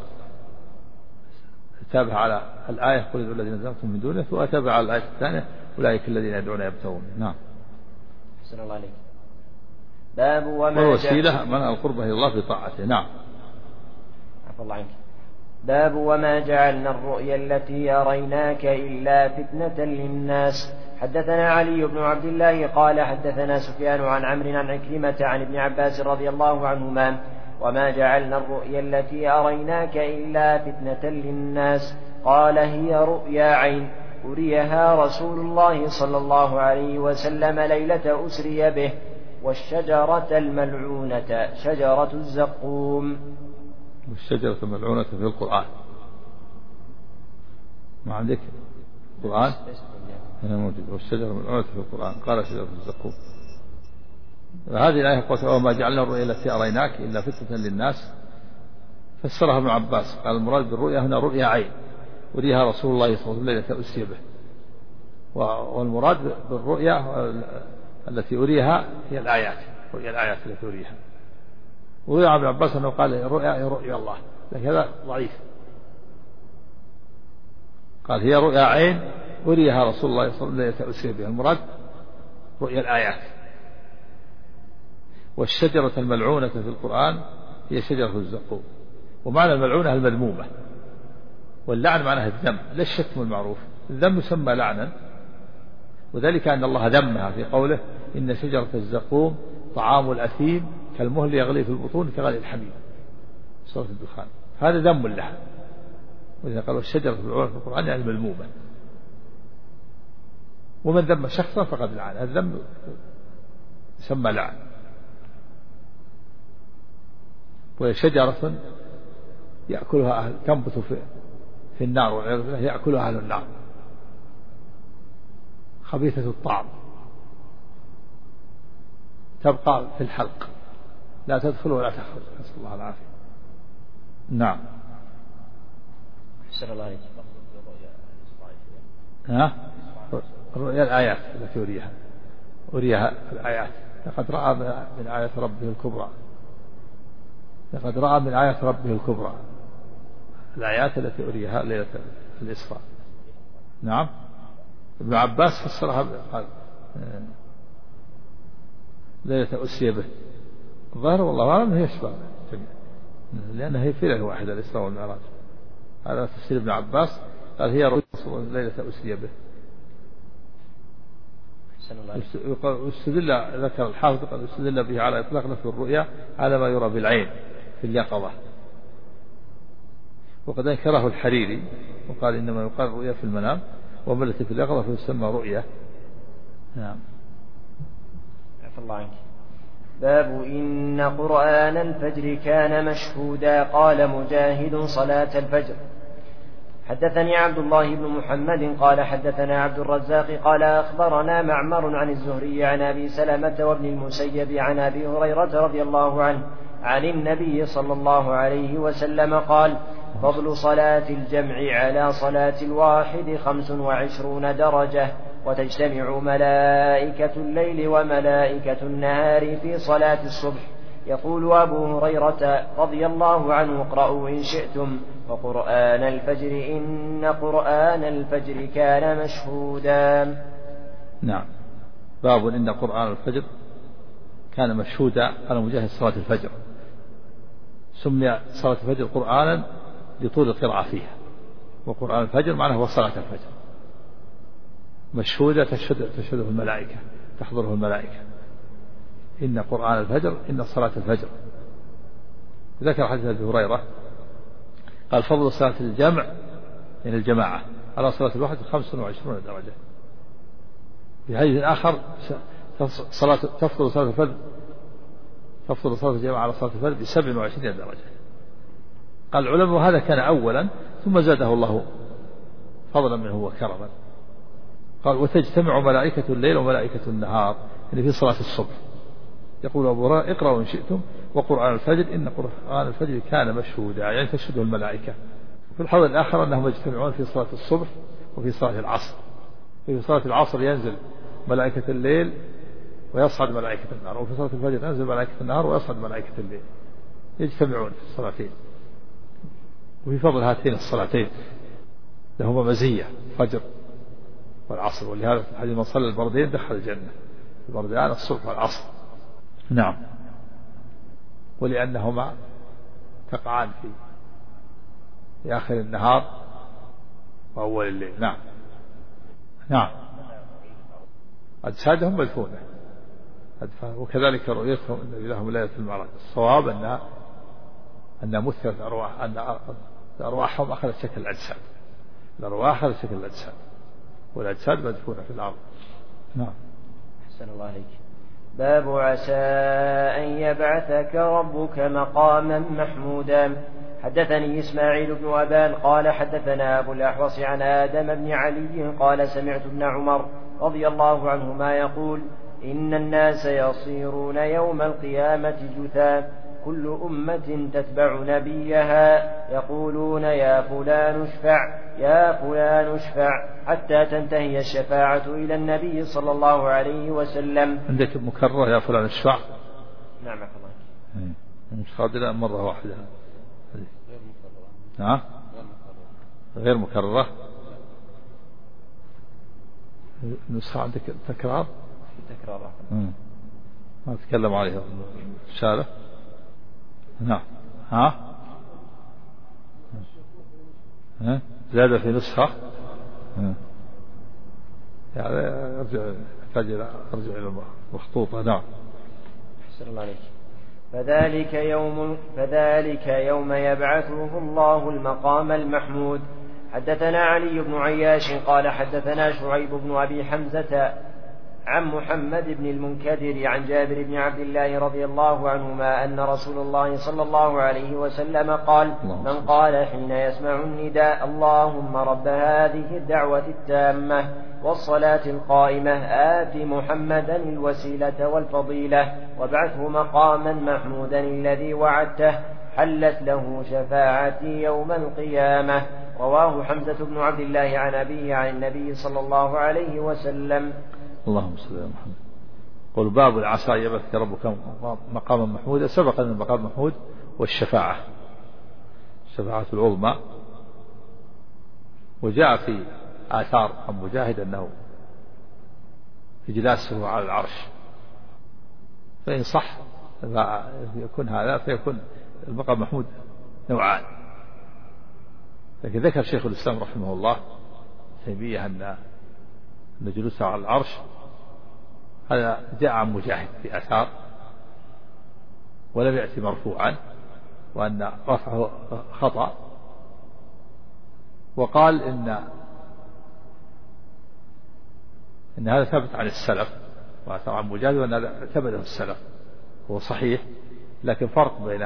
تابع على الآية قل ادعوا الذين زعمتم من دونه، وأتابع على الآية الثانية أولئك الذين يدعون يبتغون. نعم.
أحسن الله عليك. باب
والوسيلة من القربة إلى الله بطاعته. نعم.
عفى الله عنك. باب وما جعلنا الرؤيا التي أريناك إلا فتنة للناس. حدثنا علي بن عبد الله قال حدثنا سفيان عن عمرو عن عكرمة عن ابن عباس رضي الله عنهما وما جعلنا الرؤيا التي أريناك إلا فتنة للناس. قال هي رؤيا عين أريها رسول الله صلى الله عليه وسلم ليلة أسري به، والشجرة الملعونة شجرة الزقوم.
والشجرة الملعونة في القرآن ما عندك القرآن هنا موجود، والشجرة الملعونة في القرآن قال شجرة الزقوم. هذه الآية قلت وما جعلنا الرؤيا التي أريناك إلا فتنة للناس، فسرها ابن عباس قال المراد بالرؤيا هنا رؤيا عين أريها رسول الله صلى الله عليه وسلم ليلة أسري به، والمراد بالرؤيا التي أريها هي الآيات، رؤيا الآيات التي أريها. وروي عن ابن عباس أنه قال رؤيا هي رؤيا الله، لكن هذا ضعيف. قال هي رؤيا عين أريها رسول الله صلى الله عليه وسلم ليلة أسري به، المراد رؤيا الآيات. والشجرة الملعونة في القرآن هي شجرة الزقوم. ومعنى الملعونة المذمومة، واللعن معناها الذم، لا الشتم المعروف، الذم يسمى لعنا، وذلك أن الله ذمها في قوله إن شجرة الزقوم طعام الأثيم كالمهل يغلي في البطون كغلي الحميم، سورة الدخان. هذا ذم اللعن، وإذا قالوا الشجرة الملعونة في القرآن يعني المذمومة، ومن ذم شخصا فقد لعن، الذم يسمى لعن. وهي شجرة يأكلها أهل، تنبت في النار والعياذ بالله، يأكلها أهل النار، خبيثة الطعم، تبقى في الحلق لا تدخل ولا تخرج، نسأل الله العافية. نعم.
أحسن الله عليك.
رؤيا الآيات التي أريها الآيات. لقد رأى من آية ربه الكبرى، لقد رأى من آية ربه الكبرى، الآيات التي أريها ليلة الإسراء. نعم. ابن عباس فسرها قال ليلة أسري به، الظاهر والله أعلم هي أشبه لأنها هي في ليلة واحدة الإسراء والمعراج. هذا تفسير ابن عباس، قال هي ليلة أسري به. واستدل ذكر الحافظ قال استدل به على إطلاق نفي الرؤيا على ما يرى بالعين في اليقظة، وقد أنكره الحريري وقال إنما يقال الرؤيا في المنام، وما التي في اليقظة فيسمى رؤيا. نعم.
عفى الله عنك. باب إن قرآن الفجر كان مشهودا. قال مجاهد صلاة الفجر. حدثني عبد الله بن محمد قال حدثنا عبد الرزاق قال أخبرنا معمر عن الزهري عن أبي سلمة وابن المسيب عن أبي هريرة رضي الله عنه عن النبي صلى الله عليه وسلم قال فضل صلاة الجمع على صلاة الواحد 25 درجة، وتجتمع ملائكة الليل وملائكة النهار في صلاة الصبح. يقول أبو هريرة رضي الله عنه اقرأوا إن شئتم وقرآن الفجر إن قرآن الفجر كان مشهودا.
نعم. باب إن قرآن الفجر كان مشهودا. على مجاهد صلاة الفجر سمي صلاة الفجر قرآنا لطول القراءة فيها، وقرآن الفجر معناه هو صلاة الفجر. مشهودة تشهده الملائكة، تحضره الملائكة. إن قرآن الفجر إن صلاة الفجر. ذكر حديث أبي هريرة قال فضل صلاة الجمع من الجماعة على صلاة الواحد 25 درجة. في حديث آخر تفضل صلاة الفجر تفضل صلاة الجماعة على صلاة الفجر ب27 درجة. قال العلماء هذا كان أولا ثم زاده الله فضلا منه وكرما. قال وتجتمع ملائكة الليل وملائكة النهار يعني في صلاة الصبح. يقول أبو هريرة اقرأوا إن شئتم وقرآن الفجر إن قرآن الفجر كان مشهودا، يعني تشهده الملائكة. في الحوض الآخر أنهم يجتمعون في صلاة الصبح وفي صلاة العصر. في صلاة العصر ينزل ملائكة الليل ويصعد ملائكة النهار، وفي صلاة الفجر ينزل ملائكة النهار ويصعد ملائكة الليل، يجتمعون في الصلاتين. وفي فضل هاتين الصلاتين لهما مزية الفجر والعصر، ولهذا في الحديث من صلى البردين دخل الجنة، البردان الصبح والعصر. نعم. ولأنهما تقعان في آخر النهار وأول الليل. نعم. نعم. أجسادهم مدفونة، وكذلك رؤيتهم أن لهم ليلة المعراج. الصواب أن مثلت أرواح، أن أرواحهم أخذت شكل الأجساد، الأرواح أخذت شكل الأجساد والأجساد مدفونة في الأرض. نعم.
أحسن الله عليك. باب عسى أن يبعثك ربك مقاما محمودا. حدثني إسماعيل بن أبان قال حدثنا أبو الأحوص عن آدم بن علي قال سمعت ابن عمر رضي الله عنهما يقول إن الناس يصيرون يوم القيامة جثا كل أمة تتبع نبيها يقولون يا فلان اشفع يا فلان اشفع حتى تنتهي الشفاعة إلى النبي صلى الله عليه وسلم.
عندك مكرر يا فلان اشفع؟
نعم الله.
مش قادر مرة واحدة. ها؟ غير مكررة. نسخة عندك تكرار؟
تكرار.
ما تكلم عليها شارة. نعم. ها؟ زاد في نسخة. يعني أرجع إلى المخطوطة. نعم.
أحسن الله عليك. فذلك يوم يبعثه الله المقام المحمود. حدثنا علي بن عياش قال حدثنا شعيب بن أبي حمزة عن محمد بن المنكدر عن جابر بن عبد الله رضي الله عنهما أن رسول الله صلى الله عليه وسلم قال من قال حين يسمع النداء اللهم رب هذه الدعوة التامة والصلاة القائمة آت محمدا الوسيلة والفضيلة وابعثه مقاما محمودا الذي وعدته حلت له شفاعتي يوم القيامة. رواه حمزة بن عبد الله عن أبيه عن النبي صلى الله عليه وسلم.
اللهم صل على محمد. قل باب العسى يبعثك ربك مقاما محمودا. سبق أن المقام محمود والشفاعة الشفاعة العظمى. وجاء في آثار عن مجاهد أنه إجلاسه على العرش، فإن صح يكون هذا فيكون المقام محمود نوعان. لكن ذكر شيخ الإسلام رحمه الله تيمية أن جلوسه على العرش هذا جاء عن مجاهد في آثار ولم يأتي مرفوعا، وأن رفعه خطأ. وقال إن هذا ثبت عن السلف وآثار عن مجاهد، وأن هذا ثبت عن السلف هو صحيح، لكن فرق بين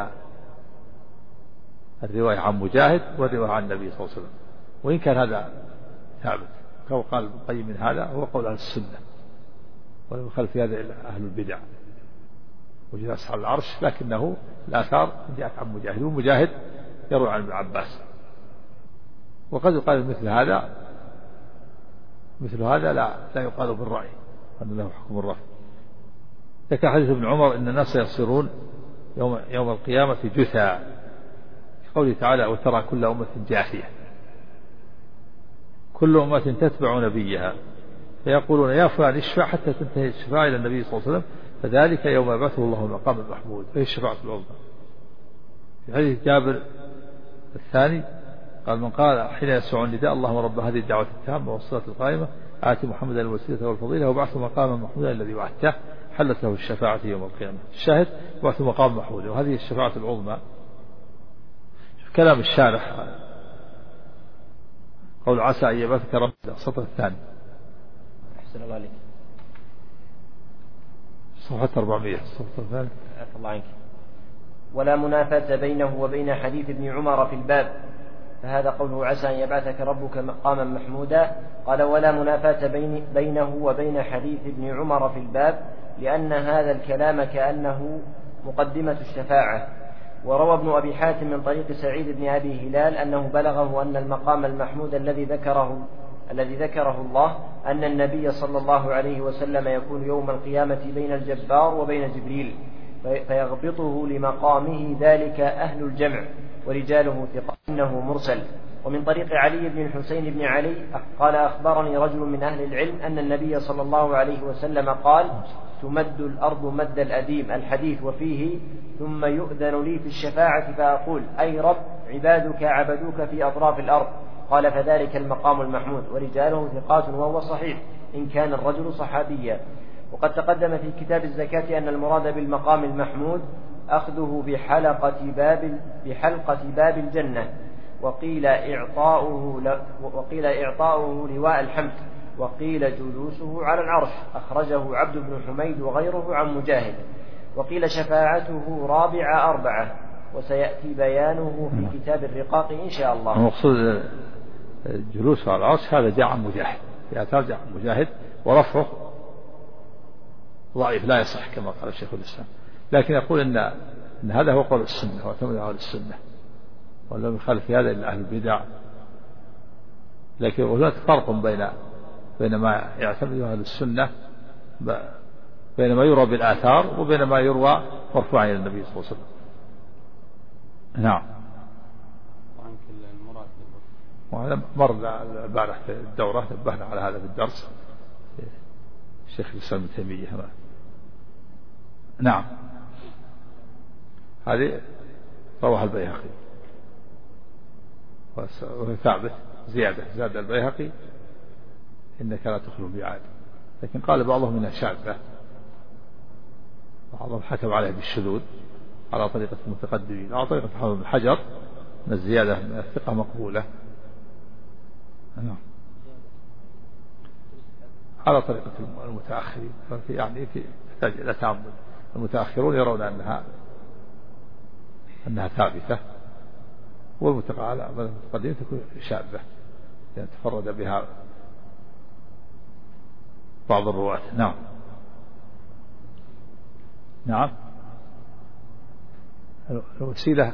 الرواية عن مجاهد والرواية عن النبي صلى الله عليه وسلم. وإن كان هذا ثابت كما قال ابن القيم من هذا هو قول أهل السنة، ولم يخالف في هذا إلا أهل البدع وجلس على العرش، لكنه الآثار جاءت عن مجاهد، ومجاهد يروي عن ابن عباس. وقد يقال مثل هذا لا يقال بالرأي أن له حكم الرفع. ذكر حديث ابن عمر إن الناس يصيرون يوم القيامة جثى قوله تعالى وترى كل أمة جاثية، كل أمة تتبع نبيها فيقولون يا فلان اشفع حتى تنتهي الشفاعة إلى النبي صلى الله عليه وسلم فذلك يوم يبعثه الله المقام المحمود، فهي الشفاعة العظمى. في حديث جابر الثاني قال من قال حين يسمع النداء اللهم رب هذه الدعوة التامة والصلاة القائمة آت محمدا الوسيلة والفضيلة وبعث مقاما محمودا الذي وعدته حلت له الشفاعة يوم القيامة. الشاهد بعث مقام محمود، وهذه الشفاعة العظمى. كلام الشارح قول عسى أن يبعثك ربك السطر الثاني
أحسن الله عليك
صفحة 400 السطر الثاني.
الله عنك. ولا منافاة بينه وبين حديث ابن عمر في الباب، فهذا قوله عسى أن يبعثك ربك مقاما محمودا. قال ولا منافاة بينه وبين حديث ابن عمر في الباب لأن هذا الكلام كأنه مقدمة الشفاعة. وروى ابن أبي حاتم من طريق سعيد بن أبي هلال أنه بلغه أن المقام المحمود الذي ذكره الله أن النبي صلى الله عليه وسلم يكون يوم القيامة بين الجبار وبين جبريل فيغبطه لمقامه ذلك أهل الجمع ورجاله ثقة إنه مرسل. ومن طريق علي بن الحسين بن علي قال أخبرني رجل من أهل العلم أن النبي صلى الله عليه وسلم قال تمد الأرض مد الأديم الحديث وفيه ثم يؤذن لي في الشفاعة فأقول أي رب عبادك عبدوك في أطراف الأرض. قال فذلك المقام المحمود ورجاله ثقات وهو صحيح إن كان الرجل صحابيا. وقد تقدم في كتاب الزكاة أن المراد بالمقام المحمود أخذه بحلقة باب الجنة، وقيل إعطاؤه لواء الحمد، وقيل جلوسه على العرش. أخرجه عبد بن حميد وغيره عن مجاهد. وقيل شفاعته رابع 4 وسيأتي بيانه في كتاب الرقاق إن شاء الله.
المقصود جلوسه على العرش هذا جاء عن مجاهد، جاء عن مجاهد ورفعه ضعيف لا يصح كما قال الشيخ الإسلام، لكن يقول إن هذا هو قول السنة واعتمد على السنة ولم يخالف هذا إلا أهل البدع. لكن هناك فرق بين ما يعتمد أهل السنة بين ما يروى بالآثار وبين ما يروى مرفوعا إلى النبي صلى الله عليه وسلم. نعم. وهذا مر البارح في الدورة نبهنا على هذا في الدرس الشيخ الإسلام ابن تيمية. نعم هذه رواه البيهقي وهو ثابت زاد البيهقي إنك لا تخلو الميعاد، لكن قال بعضهم إنها شاذة، بعضهم حكم عليه بالشذوذ على طريقة المتقدمين. على طريقة حافظ بن حجر أن الزيادة من الثقة مقبولة. على طريقة المتأخرين يعني تحتاج إلى تأمل. المتأخرون يرون أنها ثابتة، والمتقدمين تكون شاذة يعني تفرد بها بعض الرواة. نعم الوسيلة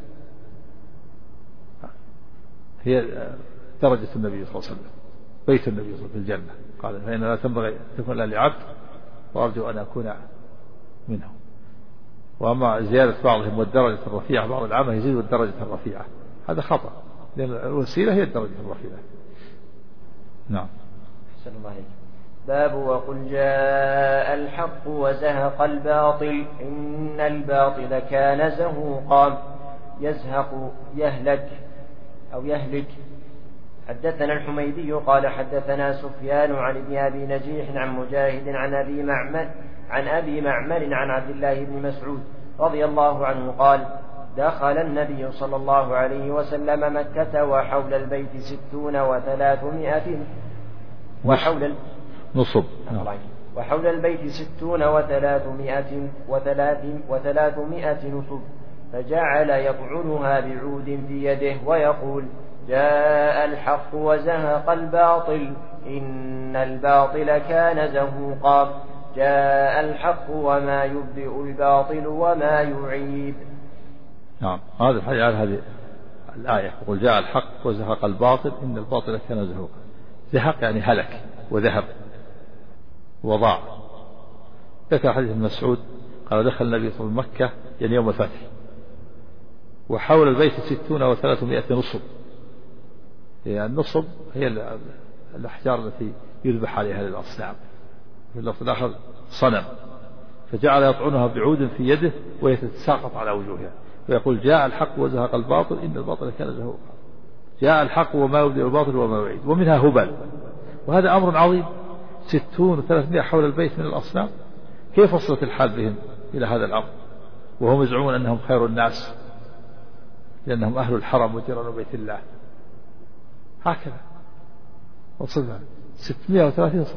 هي درجة النبي صلى الله عليه وسلم، بيت النبي صلى الله عليه وسلم في الجنة. قال فإن لا تنبغي تكون إلا لعبد وأرجو أن أكون منه. وأما زيادة بعضهم والدرجة الرفيعة بعض العامة يزيد الدرجة الرفيعة هذا خطأ، لأن الوسيلة هي الدرجة الرفيعة. نعم.
أحسن الله عليك. باب وقل جاء الحق وزهق الباطل إن الباطل كان زهوقا. يزهق يهلك أو يهلك. حدثنا الحميدي قال حدثنا سفيان عن ابن أبي نجيح عن مجاهد عن أبي معمر عن عبد الله بن مسعود رضي الله عنه قال دخل النبي صلى الله عليه وسلم مكة وحول البيت 60 و300 وحول البيت 60 و300 نصب، فجعل يطعنها بعود في يده ويقول جاء الحق وزهق الباطل إن الباطل كان زهوقا. جاء الحق وما يبدئ الباطل وما يعيد.
نعم هذا الحديث على هذه الآية يقول جاء الحق وزهق الباطل إن الباطل كان زهوقا. زهق يعني هلك وذهب وضاع. ذكر حديث ابن مسعود قال دخل النبي صلى الله عليه وسلم مكة يعني يوم الفتح وحول البيت 60 و300 نصب. هي النصب هي الأحجار التي يذبح عليها للأصنام. في اللفظ الآخر صنم، فجعل يطعنها بعود في يده ويتساقط على وجوهها ويقول جاء الحق وزهق الباطل إن الباطل كان زهوقا. جاء الحق وما يبدئ الباطل وما يعيد. ومنها هبل، وهذا أمر عظيم. 60 و300 حول البيت من الأصنام، كيف وصلت الحال بهم إلى هذا الأمر وهم يزعمون أنهم خير الناس لأنهم أهل الحرم وجيران بيت الله؟ هكذا وصلنا 630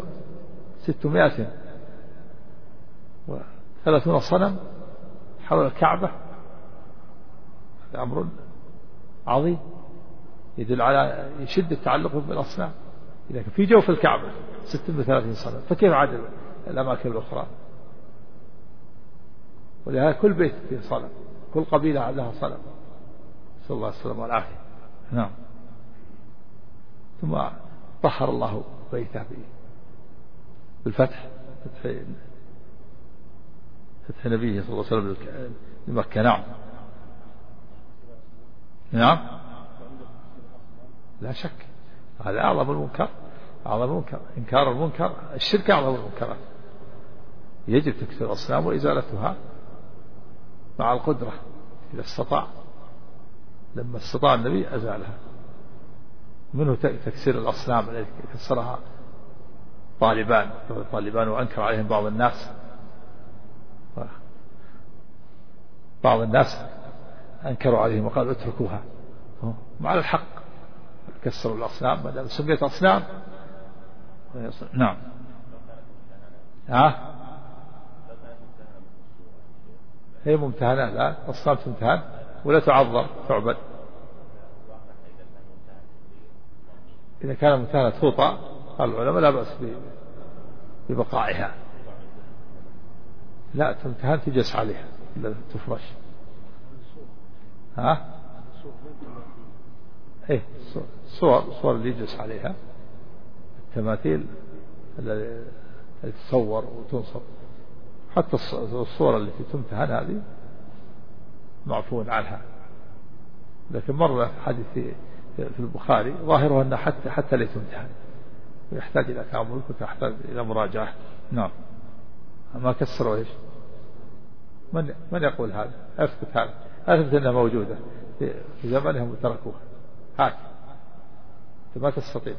630 صنم حول الكعبة. هذا أمر عظيم يدل على شدة تعلقهم بالأصنام. إذا في جوف الكعبة 36 صنم، فكيف عدد الأماكن الأخرى؟ ولهذا كل بيت فيه صنم، كل قبيلة لها صنم. نسأل الله السلامة والعافية. نعم. ثم طهر الله بيته بالفتح، فتح نبيه صلى الله عليه وسلم لمكة. نعم نعم لا شك هذا أعظم المنكر، أعظم المنكر إنكار المنكر. الشرك أعظم المنكرات، يجب تكسير الأصنام وإزالتها مع القدرة إذا استطاع. لما استطاع النبي أزالها. منه تكسير الأصنام التي كسرها طالبان وأنكر عليهم بعض الناس. بعض الناس أنكروا عليهم وقالوا اتركوها مع الحق، كسروا الأصنام ما دام سميت أصنام. نعم. هي ممتهنة، لا أصنام تمتهن ولا تعظم تعبد. إذا كان ممتهنة توطى قال العلماء لا بأس ببقائها. لا تمتهن تجلس عليها لا تفرش. إيه الصور اللي يجلس عليها، التماثيل التي تصور وتنصب، حتى الصور التي تمتهن هذه معفون عنها. لكن مرة حديث في البخاري ظاهره أن حتى لا تمتهن، ويحتاج إلى تأمل ويحتاج إلى مراجعة. نعم. ما كسروا إيش؟ من يقول هذا؟ أثبت هذا، أثبت أنها موجودة في زمانهم وتركوها. هاك ما تستطيع.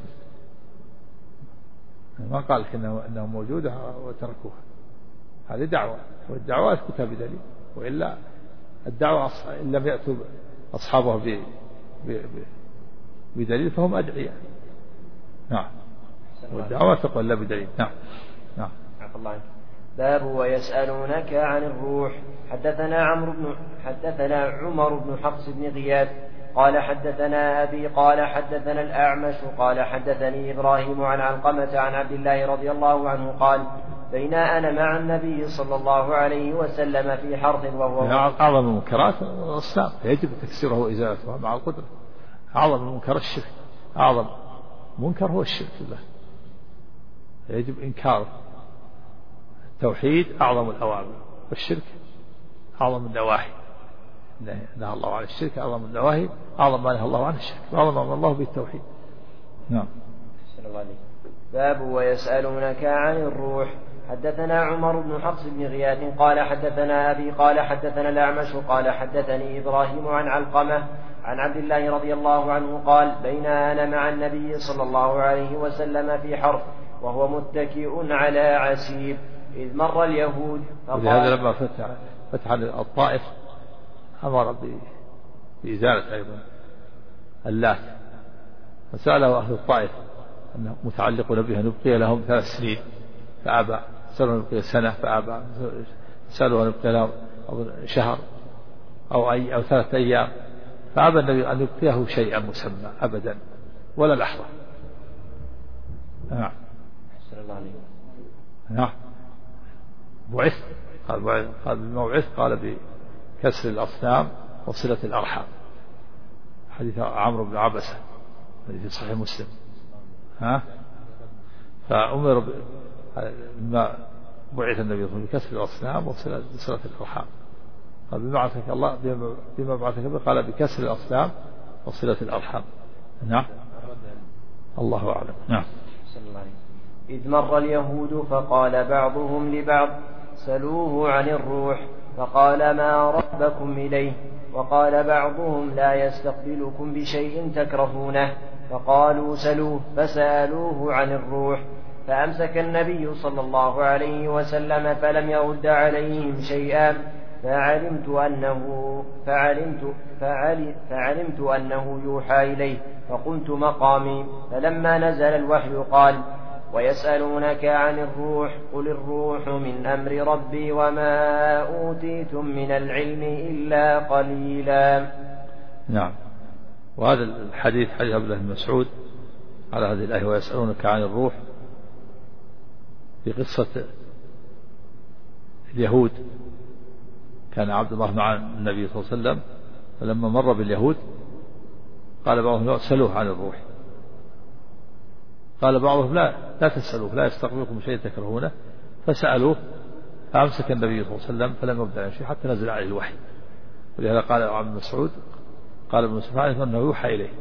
ما قال إنها موجودة وتركوها. هذه دعوة، والدعوة أثبتها بدليل، وإلا الدعوة إن لم يأتوا أصحابها بدليل فهم أدعياء. نعم. والدعوة تقول لا بدليل. نعم. نعم.
باب ويسألونك عن الروح. حدثنا عمر بن حفص بن غياث قال حدثنا أبي قال حدثنا الأعمش قال حدثني إبراهيم عن علقمة عن عبد الله رضي الله عنه قال بينا أنا مع النبي صلى الله عليه وسلم في حرث وهو
أعظم المنكرات الأصنام يجب تكسيره وإزالته مع القدرة. أعظم المنكر الشرك، أعظم منكر هو الشرك بالله، يجب إنكاره. التوحيد أعظم الأوامر، والشرك أعظم النواهي. نهى الله عن الشرك، أعظم النواهي، أعظم ما نهى الله عن الشرك، أعظم ما الله بالتوحيد. نعم.
باب ويسألونك عن الروح. حدثنا عمر بن حفص بن غياث قال حدثنا أبي قال حدثنا الأعمش قال حدثني إبراهيم عن علقمة عن عبد الله رضي الله عنه قال بينا أنا مع النبي صلى الله عليه وسلم في حرث وهو متكئ على عسيب إذ مر اليهود
ولهذا لما فتح الطائف أمر بإزالة أيضا اللات، فسأله أهل الطائف أنه متعلقون بها نبقي لهم 3 سنين فأبى، سألوا أن نبقي سنة فأبى، سألوا أن نبقي لهم شهر أو 3 أيام فأبى النبي أن يبقيه شيئا مسمى أبدا ولا لحظة. نعم. نعم. بعث قال بالموعث، قال بكسر الأصنام وصلة الأرحام، حديث عمرو بن عبسة في صحيح مسلم. فأمر ما بعث النبي صلى الله عليه وسلم بكسر الأصنام وصلة الأرحام. قال بمعرفتك الله بما بعثك به، قال بكسر الأصنام وصلة الأرحام. نعم الله أعلم. نعم.
إذ مر اليهود فقال بعضهم لبعض سلوه عن الروح، فقال ما ربكم إليه؟ وقال بعضهم لا يستقبلكم بشيء تكرهونه، فقالوا سلوه، فسألوه عن الروح، فأمسك النبي صلى الله عليه وسلم فلم يرد عليهم شيئا، فعلمت أنه يوحى إليه، فقمت مقامي، فلما نزل الوحي قال ويسألونك عن الروح قل الروح من أمر ربي وما أوتيتم من العلم إلا قليلا.
نعم. وهذا الحديث حديث عبد الله بن مسعود على هذه الآية ويسألونك عن الروح في قصة اليهود. كان عبد الله مع النبي صلى الله عليه وسلم، فلما مر باليهود قال بعضهم سألوه عن الروح، قال بعضهم لا تسألوه، لا يستقبلكم شيء تكرهونه، فسألوه، فأمسك النبي صلى الله عليه وسلم فلم يبدأ شيء حتى نزل عليه الوحي. ولهذا قال عبد مسعود قال ابن مسعود أنه يوحى إليه،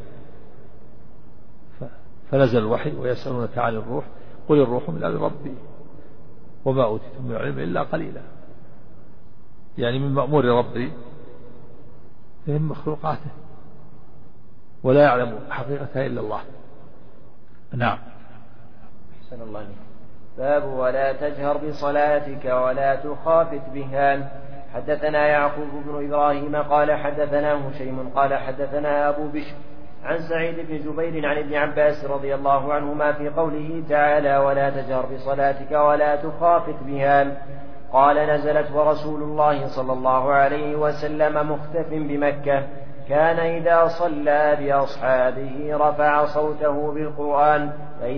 فنزل الوحي ويسألونك عن الروح قل الروح من أمر ربي وما أوتيتم من العلم إلا قليلا، يعني من مأمور ربي فهم مخلوقاته ولا يعلم حقيقتها إلا الله. نعم.
أحسن الله عليك. باب ولا تجهر بصلاتك ولا تخافت بها. حدثنا يعقوب بن إبراهيم قال حدثنا هشيم قال حدثنا أبو بشر عن سعيد بن جبير عن ابن عباس رضي الله عنهما في قوله تعالى ولا تجهر بصلاتك ولا تخافت بها، قال نزلت ورسول الله صلى الله عليه وسلم مختف بمكة، كان إذا صلى بأصحابه رفع صوته بالقرآن،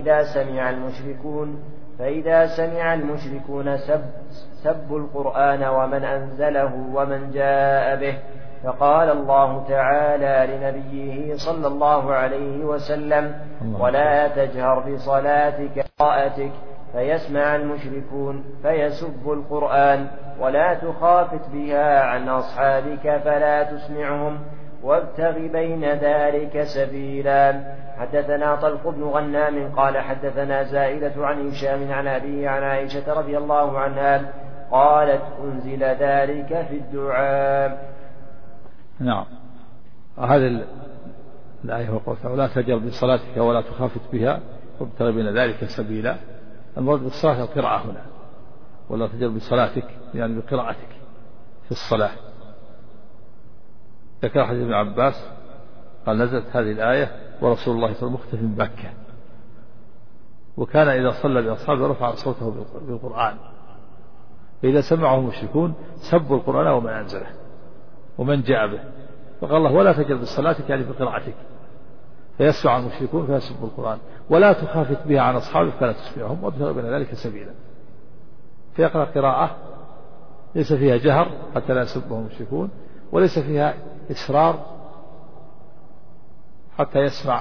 فإذا سمع المشركون سبوا القرآن ومن أنزله ومن جاء به، فقال الله تعالى لنبيه صلى الله عليه وسلم ولا تجهر بصلاتك قراءتك فيسمع المشركون فيسبوا القرآن، ولا تخافت بها عن أصحابك فلا تسمعهم، وابتغ بين ذلك سبيلا. حدثنا طلق بن غنام قال حدثنا زائدة عن هشام عن أبيه عن عائشة رضي الله عنها قالت أنزل ذلك في الدعاء.
نعم. هذه الآية وقوله ولا تجهر بصلاتك ولا تخافت بها وابتغ بين ذلك سبيلا، المراد بالصلاة القراءة هنا، ولا تجهر بصلاتك يعني بقراءتك في الصلاة. ذكر حديث ابن عباس قال نزلت هذه الآية ورسول الله صلى الله عليه وسلم مختف بمكة، وكان إذا صلى بأصحابه رفع صوته بالقرآن، فإذا سمعه المشركون سبوا القرآن ومن أنزله ومن جاء به، فقال الله ولا تجهر بصلاتك يعني بقراءتك فيسمع المشركون فيسبوا القرآن، ولا تخافت بها عن أصحابك فلا تسمعهم، وابتغ بين ذلك سبيلا. فيقرأ قراءة ليس فيها جهر حتى لا يسبهم المشركون، وليس فيها إسرار حتى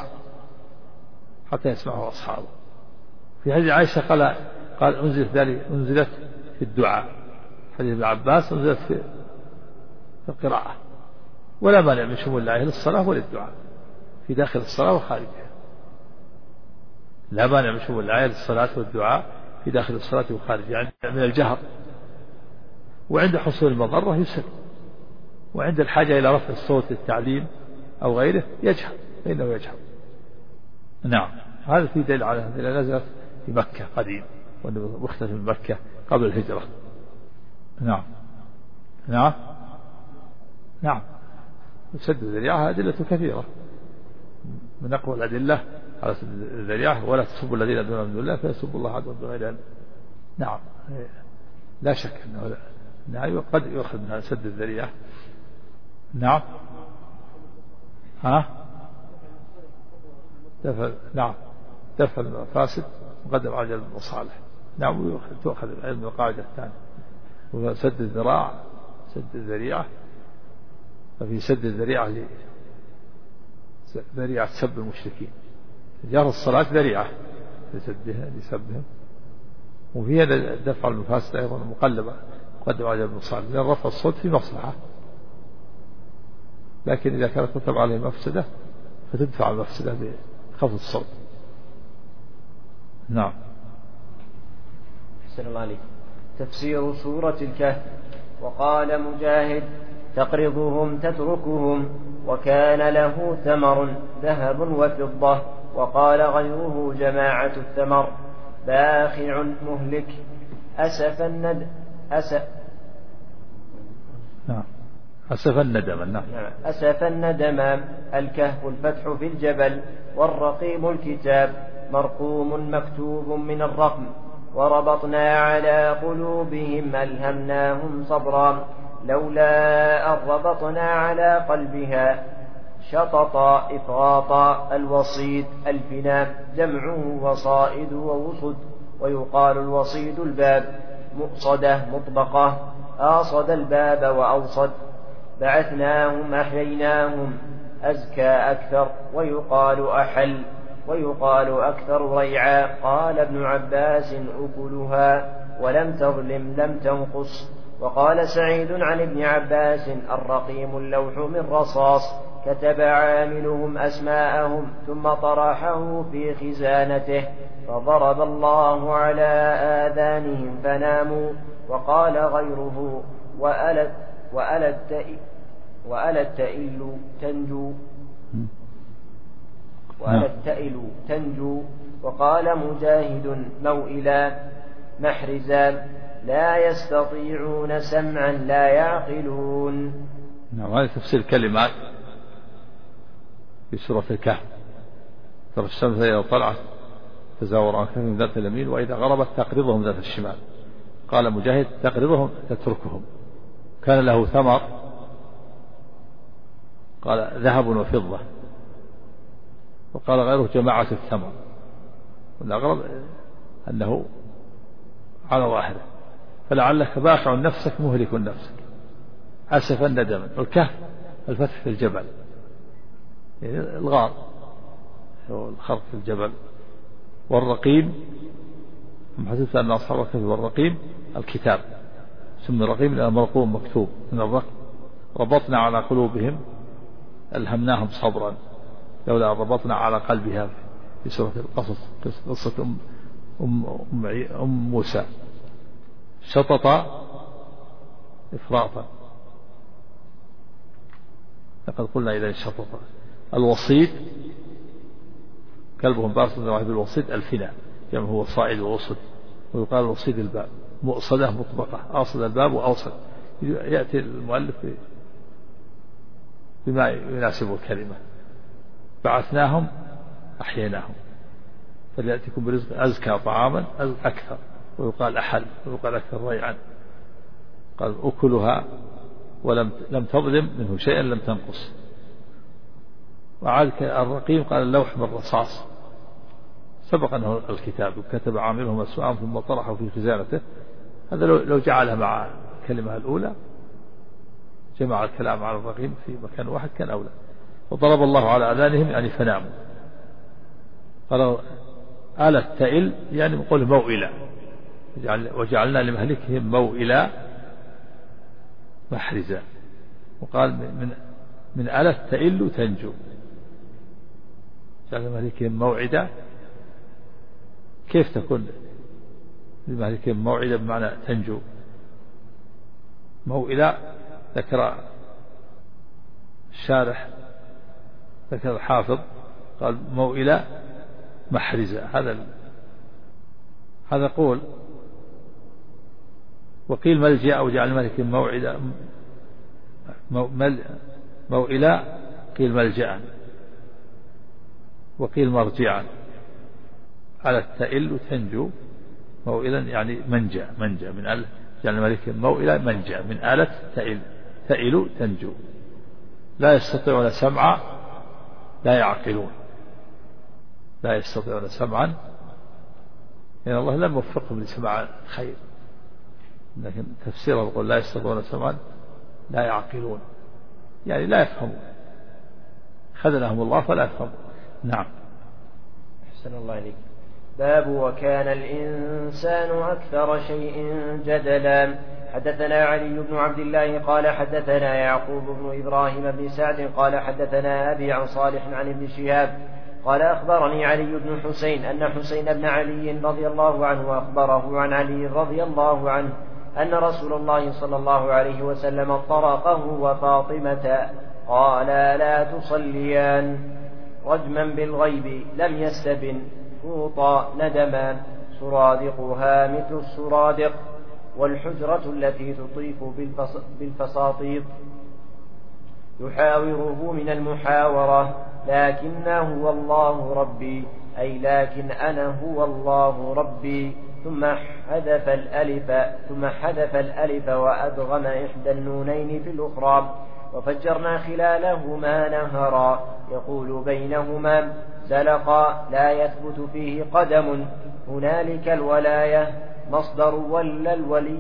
يسمعه أصحابه. في حديث عائشة قال أنزلت في الدعاء، حديث ابن عباس أنزلت في القراءة، ولا مانع من شمول الآية للصلاة وللدعاء في داخل الصلاة وخارجها، لا مانع من شمول الآية للصلاة والدعاء في داخل الصلاة وخارجها، يعني من الجهر، وعند حصول المضرة يسر، وعند الحاجة إلى رفع الصوت للتعليم أو غيره يجهر فإنه يجهر. نعم. هذا في دليل على هذه نزلت في مكة قديم، وأنه مختفى في مكة قبل الهجرة. نعم. نعم. نعم. سد الذريعة أدلة كثيرة، من أقوى الأدلة على سد الذريعة ولا تسبوا الذين يدعون من دون الله فيسبوا الله عدوا بغير علم. نعم. لا شك أنه نعم قد يؤخذ من سد الذريعة. نعم. دفع المفاسد مقدم على جلب المصالح. نعم. تؤخذ العلم القاعدة الثانية وسد الذراع سد الذريعة، ففي سد الذريعة ذريعة سب المشركين، جار الصلاة ذريعة لسبهم، وفيها دفع المفاسد أيضا مقدم على جلب المصالح، لأن رفع الصوت في مصلحة لكن إذا كانت ترتب عليه مفسدة فتدفع المفسدة بخفض الصوت. نعم.
أحسن الله عليك. تفسير سورة الكهف. وقال مجاهد: تقرضهم تتركهم، وكان له ثمر ذهب وفضة. وقال غيره: جماعة الثمر، باخع مهلك. أسف الندم. الكهف الفتح في الجبل، والرقيم الكتاب، مرقوم مكتوب من الرقم. وربطنا على قلوبهم ألهمناهم صبرا، لولا أن ربطنا على قلبها شططا إفراطا. الوصيد الفناء، جمعه وصائد ووصد، ويقال الوصيد الباب. مؤصدة مطبقة، آصد الباب وأوصد. بعثناهم أحييناهم، أزكى أكثر، ويقال أحل، ويقال أكثر ريعا. قال ابن عباس: أكلها، ولم تظلم لم تنقص. وقال سعيد عن ابن عباس: الرقيم اللوح من رصاص، كتب عاملهم أسماءهم ثم طرحه في خزانته، فضرب الله على آذانهم فناموا. وقال غيره: وألا التئل تنجو، وألا التئل تنجو. وقال مجاهد: موئلا محرزا، لا يستطيعون سمعا لا يعقلون.
نعم. هذا تفسير كلمات في سورة الكهف. ترى الشمس إذا طلعت تزاور عن كهفهم ذات اليمين، وإذا غربت تقرضهم ذات الشمال. قال مجاهد: تقرضهم تتركهم، كان له ثمر، قال ذهب وفضة. وقال غيره: جماعة الثمر. والأغرب أنه على ظاهره، فلعلك باخع نفسك مهلك نفسك. أسفا ندما. والكهف الفتح في الجبل، يعني الغار، الخرق في الجبل. والرقيم، حسبت أن أصحاب الكهف والرقيم الكتاب، سمي الرقيم لأنه مرقوم مكتوب من الرقم. ربطنا على قلوبهم ألهمناهم صبرا، لولا ربطنا على قلبها في سورة القصص، قصة أم موسى. شطط إفراطا، لقد قلنا إذا شطط. الوصيد كلبهم باسط واحد. الوصيد الفناء، يعني هو صائد ووصد. ويقال الوصيد الباب. مؤصدة مطبقة، أوصد الباب وأوصد. يأتي المؤلف بما يناسب الكلمة. بعثناهم أحييناهم، فليأتكم برزق أزكى طعاما أكثر. ويقال أحل، ويقال أكثر ريعا. قال: أكلها، ولم تظلم منه شيئا لم تنقص. وعاد الرقيم قال: اللوح من رصاص، سبق أنه الكتاب، وكتب عاملهم أسماءهم ثم طرحه في خزانته. هذا لو جعلها مع الكلمة الأولى، جمع الكلام على الرقيم في مكان واحد، كان أولى. وضرب الله على آذانهم يعني فناموا. قال: آل التئل يعني نقول موئلة، وجعلنا لمهلكهم موئلة محرزا. وقال من آل التئل تنجو، جعلنا لمهلكهم موعدا. كيف تكون لمهلكهم موعدا بمعنى تنجو؟ موئلة ذكر الشارح، ذكر الحافظ، قال موئلة محرزة. هذا قول. وقيل ملجأ، أو جعل الملك موعدا موئلة، قيل ملجأ، وقيل مرجعا. على التئل تنجو، موئلا يعني منجا من آلة، جعل الملك موئلة منجا من آلة تئل تنجو. لا يستطيعون سمعا لا يعقلون، لا يستطيعون سمعا، لأن الله لم يوفقهم لسماع الخير. لكن تفسيره يقول: لا يستطيعون سمعا لا يعقلون، يعني لا يفهمون، خذلهم الله فلا يفهمون. نعم.
أحسن الله عليك. باب: وكان الإنسان أكثر شيء جدلا. حدثنا علي بن عبد الله قال حدثنا يعقوب بن إبراهيم بن سعد قال حدثنا أبي عن صالح عن ابن شهاب قال أخبرني علي بن حسين أن حسين بن علي رضي الله عنه أخبره عن علي رضي الله عنه أن رسول الله صلى الله عليه وسلم طرقه وفاطمة قال لا تصليان رجما بالغيب لم يستبن فوطا ندما سرادقها مثل السرادق والحجرة التي تطيف بالفساطيط يحاوره من المحاورة لكن هو الله ربي أي لكن أنا هو الله ربي ثم حذف الألف وأدغم إحدى النونين في الأخرى وفجرنا خلالهما نهرا يقول بينهما زلقا لا يثبت فيه قدم هنالك الولاية مصدر ولا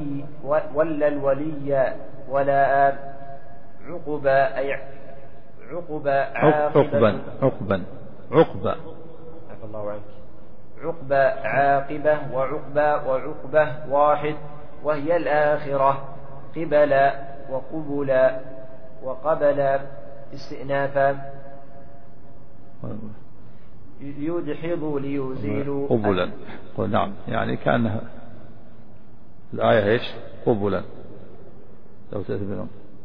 الولي ولا عقبا أي عقبا الله عنك عقبة عاقبة وعقبة واحد وهي الآخرة قبل وقبل استئنافا يدحض ليزيل
قبلا نعم يعني كأنها الآية إيش قبلا لو تأتي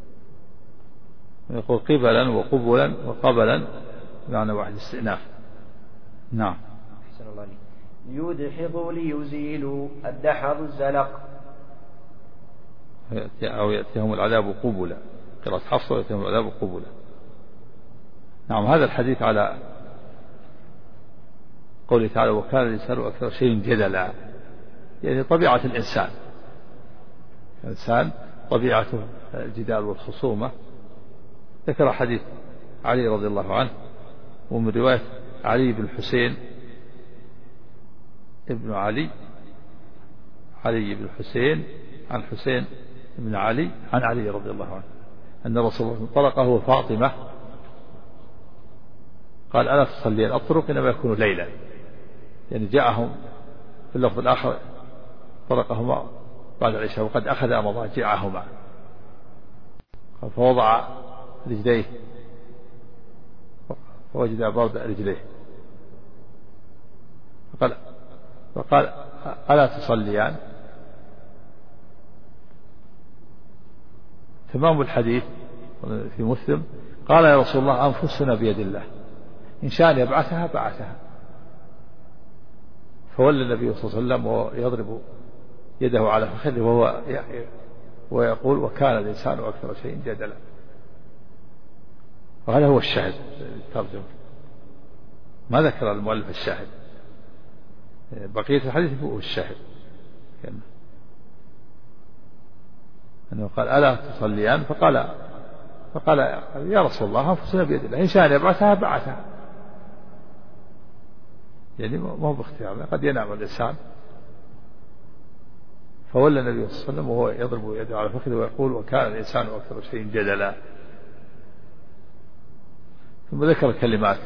يقول قبلا وقبلا وقبلا معنى واحد استئناف. نعم.
أحسن الله عليك. يدحض ليزيل الدحض الزلق
أو يأتيهم العذاب قبلا قراءة حفصة يأتيهم العذاب قبلا. نعم. هذا الحديث على قوله تعالى وكان الإنسان أكثر شيء جدلا يعني طبيعة الإنسان طبيعته الجدال والخصومة. ذكر حديث علي رضي الله عنه ومن رواية علي بن حسين ابن علي بن حسين عن حسين بن علي عن علي رضي الله عنه أن رسول الله طلقه وفاطمة قال ألا تصلين الطرق إنما يكون ليلا يعني جاءهم في اللفظ الآخر طلقهما بعد العشاء وقد أخذ مضاجعهما فوضع رجليه فوجد برد رجليه فقال ألا تصليان. تمام الحديث في مسلم قال يا رسول الله أنفسنا بيد الله إن شاء يبعثها بعثها فولى النبي صلى الله عليه وسلم ويضرب يده على فخذه ويقول وكان الإنسان أكثر شيء جدلا. وهذا هو الشاهد الترجمة ما ذكر المؤلف الشاهد بقية الحديث هو الشاهد أنه قال ألا تصليان فقال يا رسول الله أنفسنا بيد الله إن شاء يبعثها بعثها يعني ما هو باختيار قد ينام الإنسان. فولى النبي صلى الله عليه وسلم وهو يضرب يده على فخذه ويقول وكان الإنسان أكثر شيء جدلا. ثم ذكر كلمات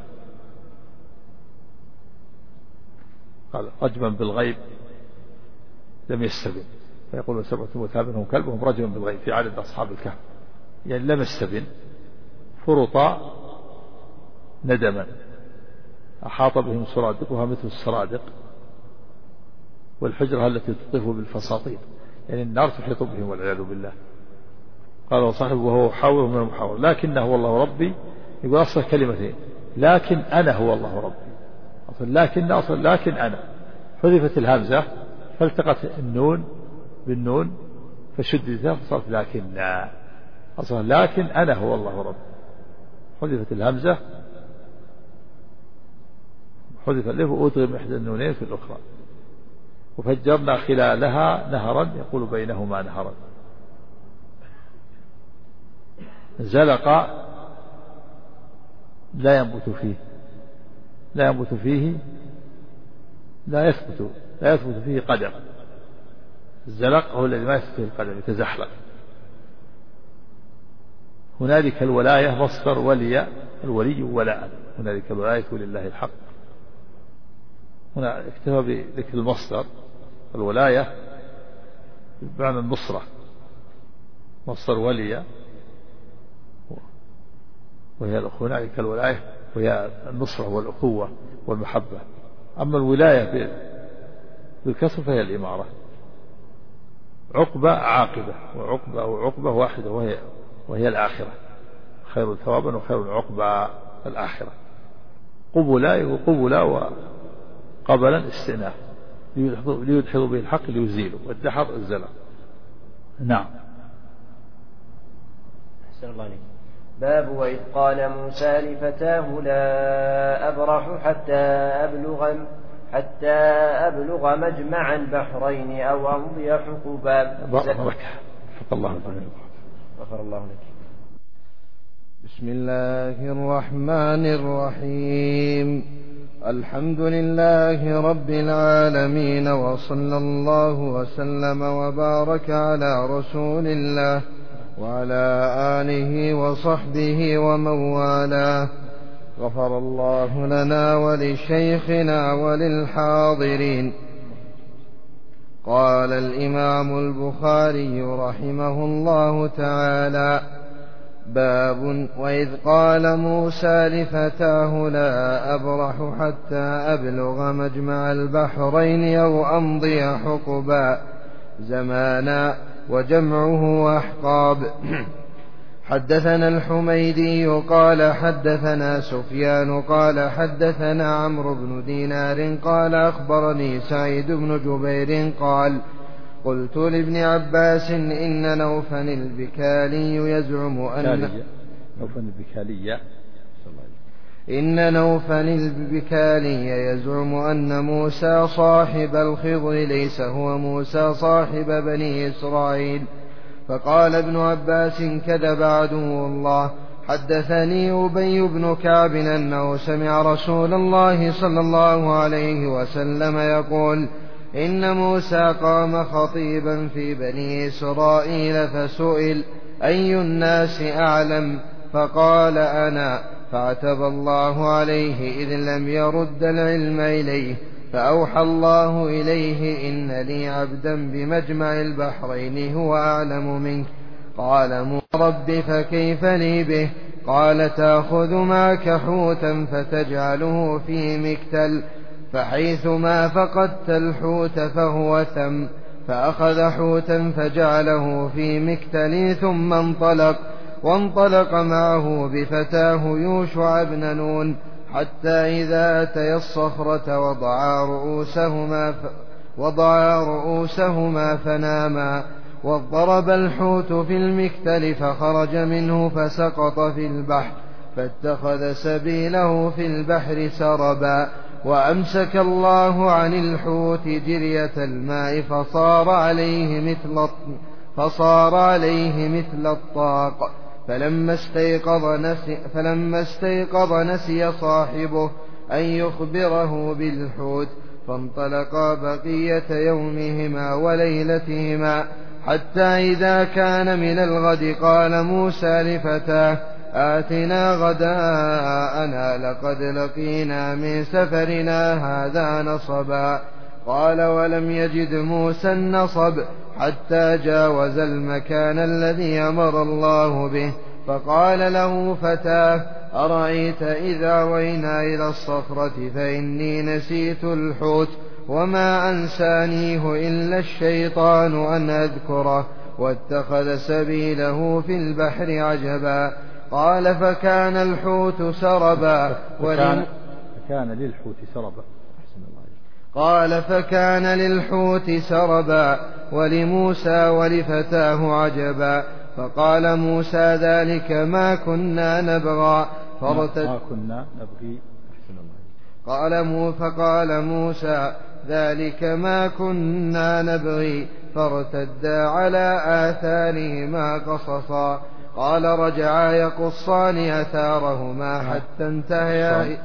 قال رجما بالغيب لم يستبن فيقول سبعة وثامنهم كلبهم رجما بالغيب في عدد أصحاب الكهف يعني لم يستبن فرطا ندما أحاط بهم سرادقها مثل السرادق والحجرة التي تطيف بالفساطيط يعني النار تحيط بهم والعياذ بالله. قال وصاحبه وهو حاور من المحاور لكنه هو الله ربي يقول أصل كلمتين لكن أنا هو الله ربي لكن أنا حذفت الهمزة فالتقت النون بالنون فشددتها فصارت لكن أنا هو الله ربي حذفت الهمزة حذف الألف وأدغم إحدى النونين في الأخرى وفجرنا خلالها نهرا يقول بينهما نهرا. زلق لا يثبت فيه قدم. الزلق هو الذي ما يثبت فيه القدم يتزحلق. هنالك الولاية مصدر ولي الولي ولاء هنالك الولاية لله الحق. هنا اكتفى بذكر المصدر الولاية بمعنى النصرة مصدر ولي، وهي هناك كالولاية وهي النصرة والأخوة والمحبة. أما الولاية بالكسر فهي الإمارة. عقبة عاقبة، وعقبة أو عقبة واحدة وهي الآخرة، خير ثوابا وخير عقبة الآخرة. قبلا وقبلا وقبلا استئناف، ليدحضوا به الحق ليزيلوا، والدحر الزلق. نعم.
أحسن الله عليك. باب وإذ قال موسى لفتاه لا أبرح حتى أبلغ مجمع البحرين أو أمضي حقبا. غفر الله لك.
بسم الله الرحمن الرحيم. الحمد لله رب العالمين، وصلى الله وسلم وبارك على رسول الله وعلى آله وصحبه ومن والاه. غفر الله لنا ولشيخنا وللحاضرين. قال الإمام البخاري رحمه الله تعالى: باب وإذ قال موسى لفتاه لا أبرح حتى أبلغ مجمع البحرين أو أمضي حقبا. زمانا، وجمعه أحقاب. حدثنا الحميدي قال حدثنا سفيان قال حدثنا عمرو بن دينار قال أخبرني سعيد بن جبير قال: قلت لابن عباس إن نوفا البكالي يزعم أن موسى صاحب الخضر ليس هو موسى صاحب بني إسرائيل. فقال ابن عباس: كذب عدو الله. حدثني أبي بن كعب أنه سمع رسول الله صلى الله عليه وسلم يقول: إن موسى قام خطيبا في بني إسرائيل فسئل: أي الناس أعلم؟ فقال: أنا. فعتب الله عليه إذ لم يرد العلم إليه، فأوحى الله إليه: إن لي عبدا بمجمع البحرين هو أعلم منك. قال: رب فكيف لي به؟ قال: تأخذ معك حوتا فتجعله في مكتل، فحيثما فقدت الحوت فهو ثم. فأخذ حوتا فجعله في مكتل ثم وانطلق معه بفتاه يوشع بن نون حتى إذا أتيا الصخرة وضعا رؤوسهما فناما، واضطرب الحوت في المكتل فخرج منه فسقط في البحر، فاتخذ سبيله في البحر سربا. وأمسك الله عن الحوت جرية الماء فصار عليه مثل الطاق. فلما استيقظ نسي صاحبه أن يخبره بالحوت، فانطلقا بقية يومهما وليلتهما، حتى إذا كان من الغد قال موسى لفتاه: آتنا غداءنا لقد لقينا من سفرنا هذا نصبا. قال: ولم يجد موسى النصب حتى جاوز المكان الذي أمر الله به، فقال له فتاه: أرأيت إذا وينا إلى الصخرة فإني نسيت الحوت وما أنسانيه إلا الشيطان أن أذكره، واتخذ سبيله في البحر عجبا. قال: فكان الحوت سربا ولموسى ولفتاه عجبا. فقال موسى: ذلك ما كنا نبغي فقال موسى: ذلك ما كنا نبغي، فارتدا على آثارهما قصصا. قال: رجعا يقصان آثارهما حتى انتهيا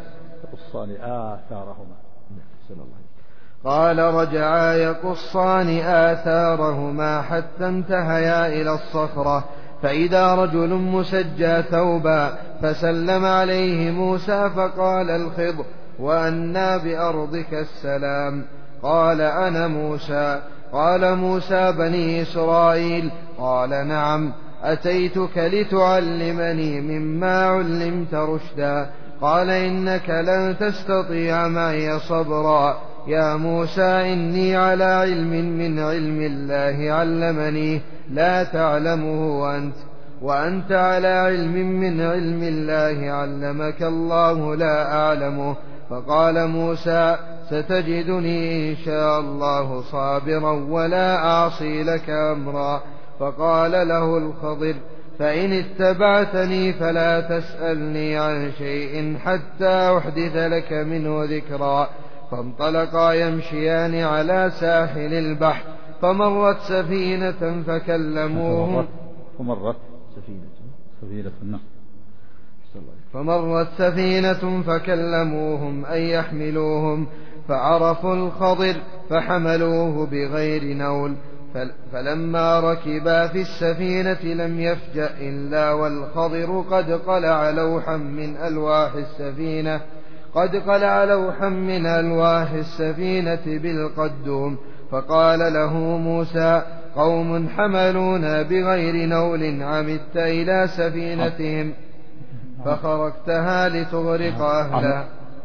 إلى الصخرة، فإذا رجل مسجى ثوبا، فسلم عليه موسى فقال الخضر: وأنى بأرضك السلام؟ قال: أنا موسى. قال موسى: بني إسرائيل؟ قال: نعم. أتيتك لتعلمني مما علمت رشدا. قال إنك لن تستطيع معي صبرا. يا موسى إني على علم من علم الله علمني لا تعلمه أنت، وأنت على علم من علم الله علمك الله لا أعلمه. فقال موسى ستجدني إن شاء الله صابرا ولا أعصي لك أمرا. فقال له الخضر فإن اتبعتني فلا تسألني عن شيء حتى أحدث لك منه ذكرا. فانطلقا يمشيان على ساحل البحر فمرت سفينة فكلموهم أن يحملوهم فعرفوا الخضر فحملوه بغير نول. فلما ركبا في السفينة لم يفجأ إلا والخضر قد قلع لوحا من ألواح السفينة بالقدوم. فقال له موسى قوم حملونا بغير نول عمدت إلى سفينتهم فخرقتها لتغرق أهلها.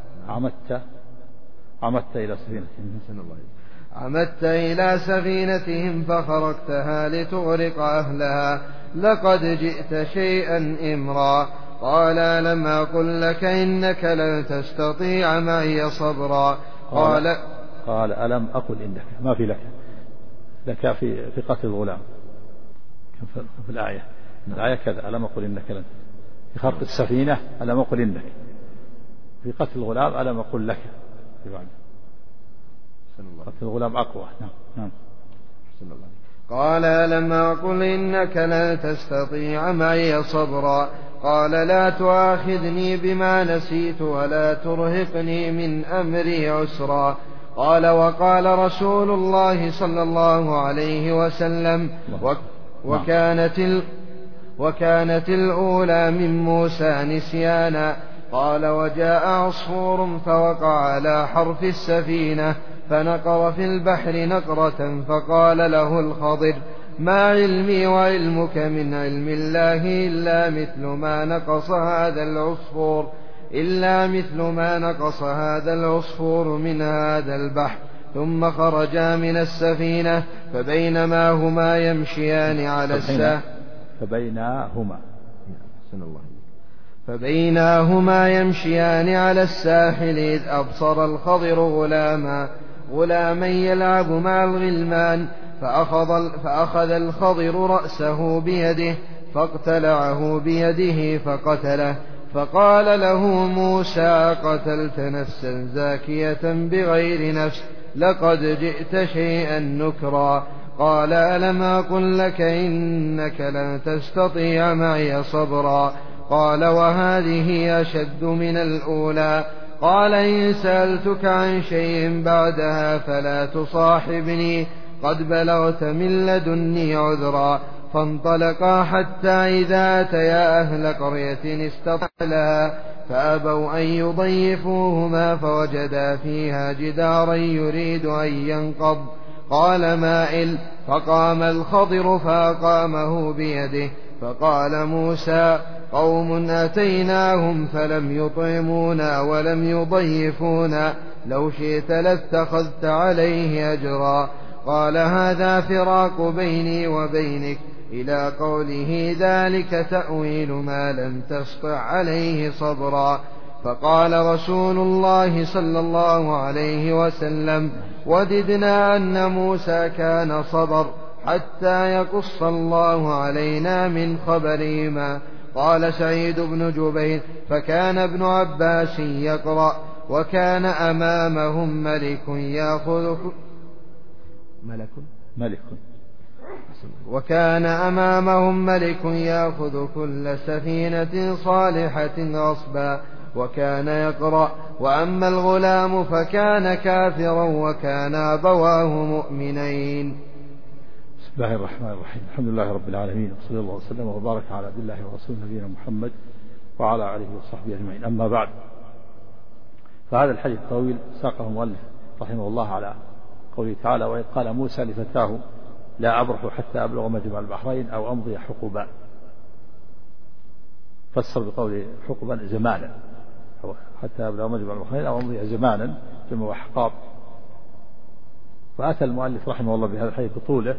عمدت إلى سفينتهم فخرقتها لتغرق أهلها لقد جئت شيئا إمرا. قال ألم أقل لك إنك لن تستطيع معي صبرا.
قال ألم أقل إنك، ما في لك في قتل الغلام في الآية كذا ألم أقل إنك لن، في خرق السفينة ألم أقل إنك، في قتل الغلام ألم أقل لك، قتل الغلام أقوى. نعم.
قال ألم أقل إنك لن تستطيع معي صبرا. قال لا تؤاخذني بما نسيت ولا ترهقني من أمري عسرا. قال وقال رسول الله صلى الله عليه وسلم وكانت الأولى من موسى نسيانا. قال وجاء عصفور فوقع على حرف السفينة فنقر في البحر نقرة. فقال له الخضر ما علمي وعلمك من علم الله إلا مثل ما نقص هذا العصفور من هذا البحر. ثم خرجا من السفينة فبينما هما يمشيان على الساحل إذ أبصر الخضر غلاما يلعب مع الغلمان فأخذ الخضر رأسه بيده فاقتلعه بيده فقتله. فقال له موسى قتلت نفسا زاكية بغير نفس لقد جئت شيئا نكرا. قال ألم أقل لك إنك لن تستطيع معي صبرا. قال وهذه أشد من الأولى. قال إن سألتك عن شيء بعدها فلا تصاحبني قد بلغت من لدني عذرا. فانطلقا حتى إذا أتيا أهل قرية استطعلا فأبوا أن يضيفوهما فوجدا فيها جدارا يريد أن ينقض. قال مائل. فقام الخضر فأقامه بيده. فقال موسى قوم أتيناهم فلم يطعمونا ولم يضيفونا لو شئت لاتخذت عليه أجرا. قال هذا فراق بيني وبينك إلى قوله ذلك تأويل ما لم تسطع عليه صبرا. فقال رسول الله صلى الله عليه وسلم وددنا أن موسى كان صبر حتى يقص الله علينا من خبرهما. قال سعيد بن جبير فكان ابن عباس يقرأ وكان أمامهم ملك يأخذ كل سفينة صالحة غصبا. وكان يقرأ وأما الغلام فكان كافرا وكان أبواه مؤمنين.
بسم الله الرحمن الرحيم. الحمد لله رب العالمين وصلى الله وسلم وبارك على عبد الله ورسوله نبينا محمد وعلى آله وصحبه أجمعين. أما بعد، فهذا الحديث الطويل ساقه المؤلف رحمه الله على قوله تعالى وإذ قال موسى لفتاه لا أبرح حتى أبلغ مجمع البحرين أو أمضي حقبا. فسر بقوله حقبا زمانا، حتى أبلغ مجمع البحرين أو أمضي زمانا جمع أحقاب. فأتى المؤلف رحمه الله بهذا الحديث بطوله،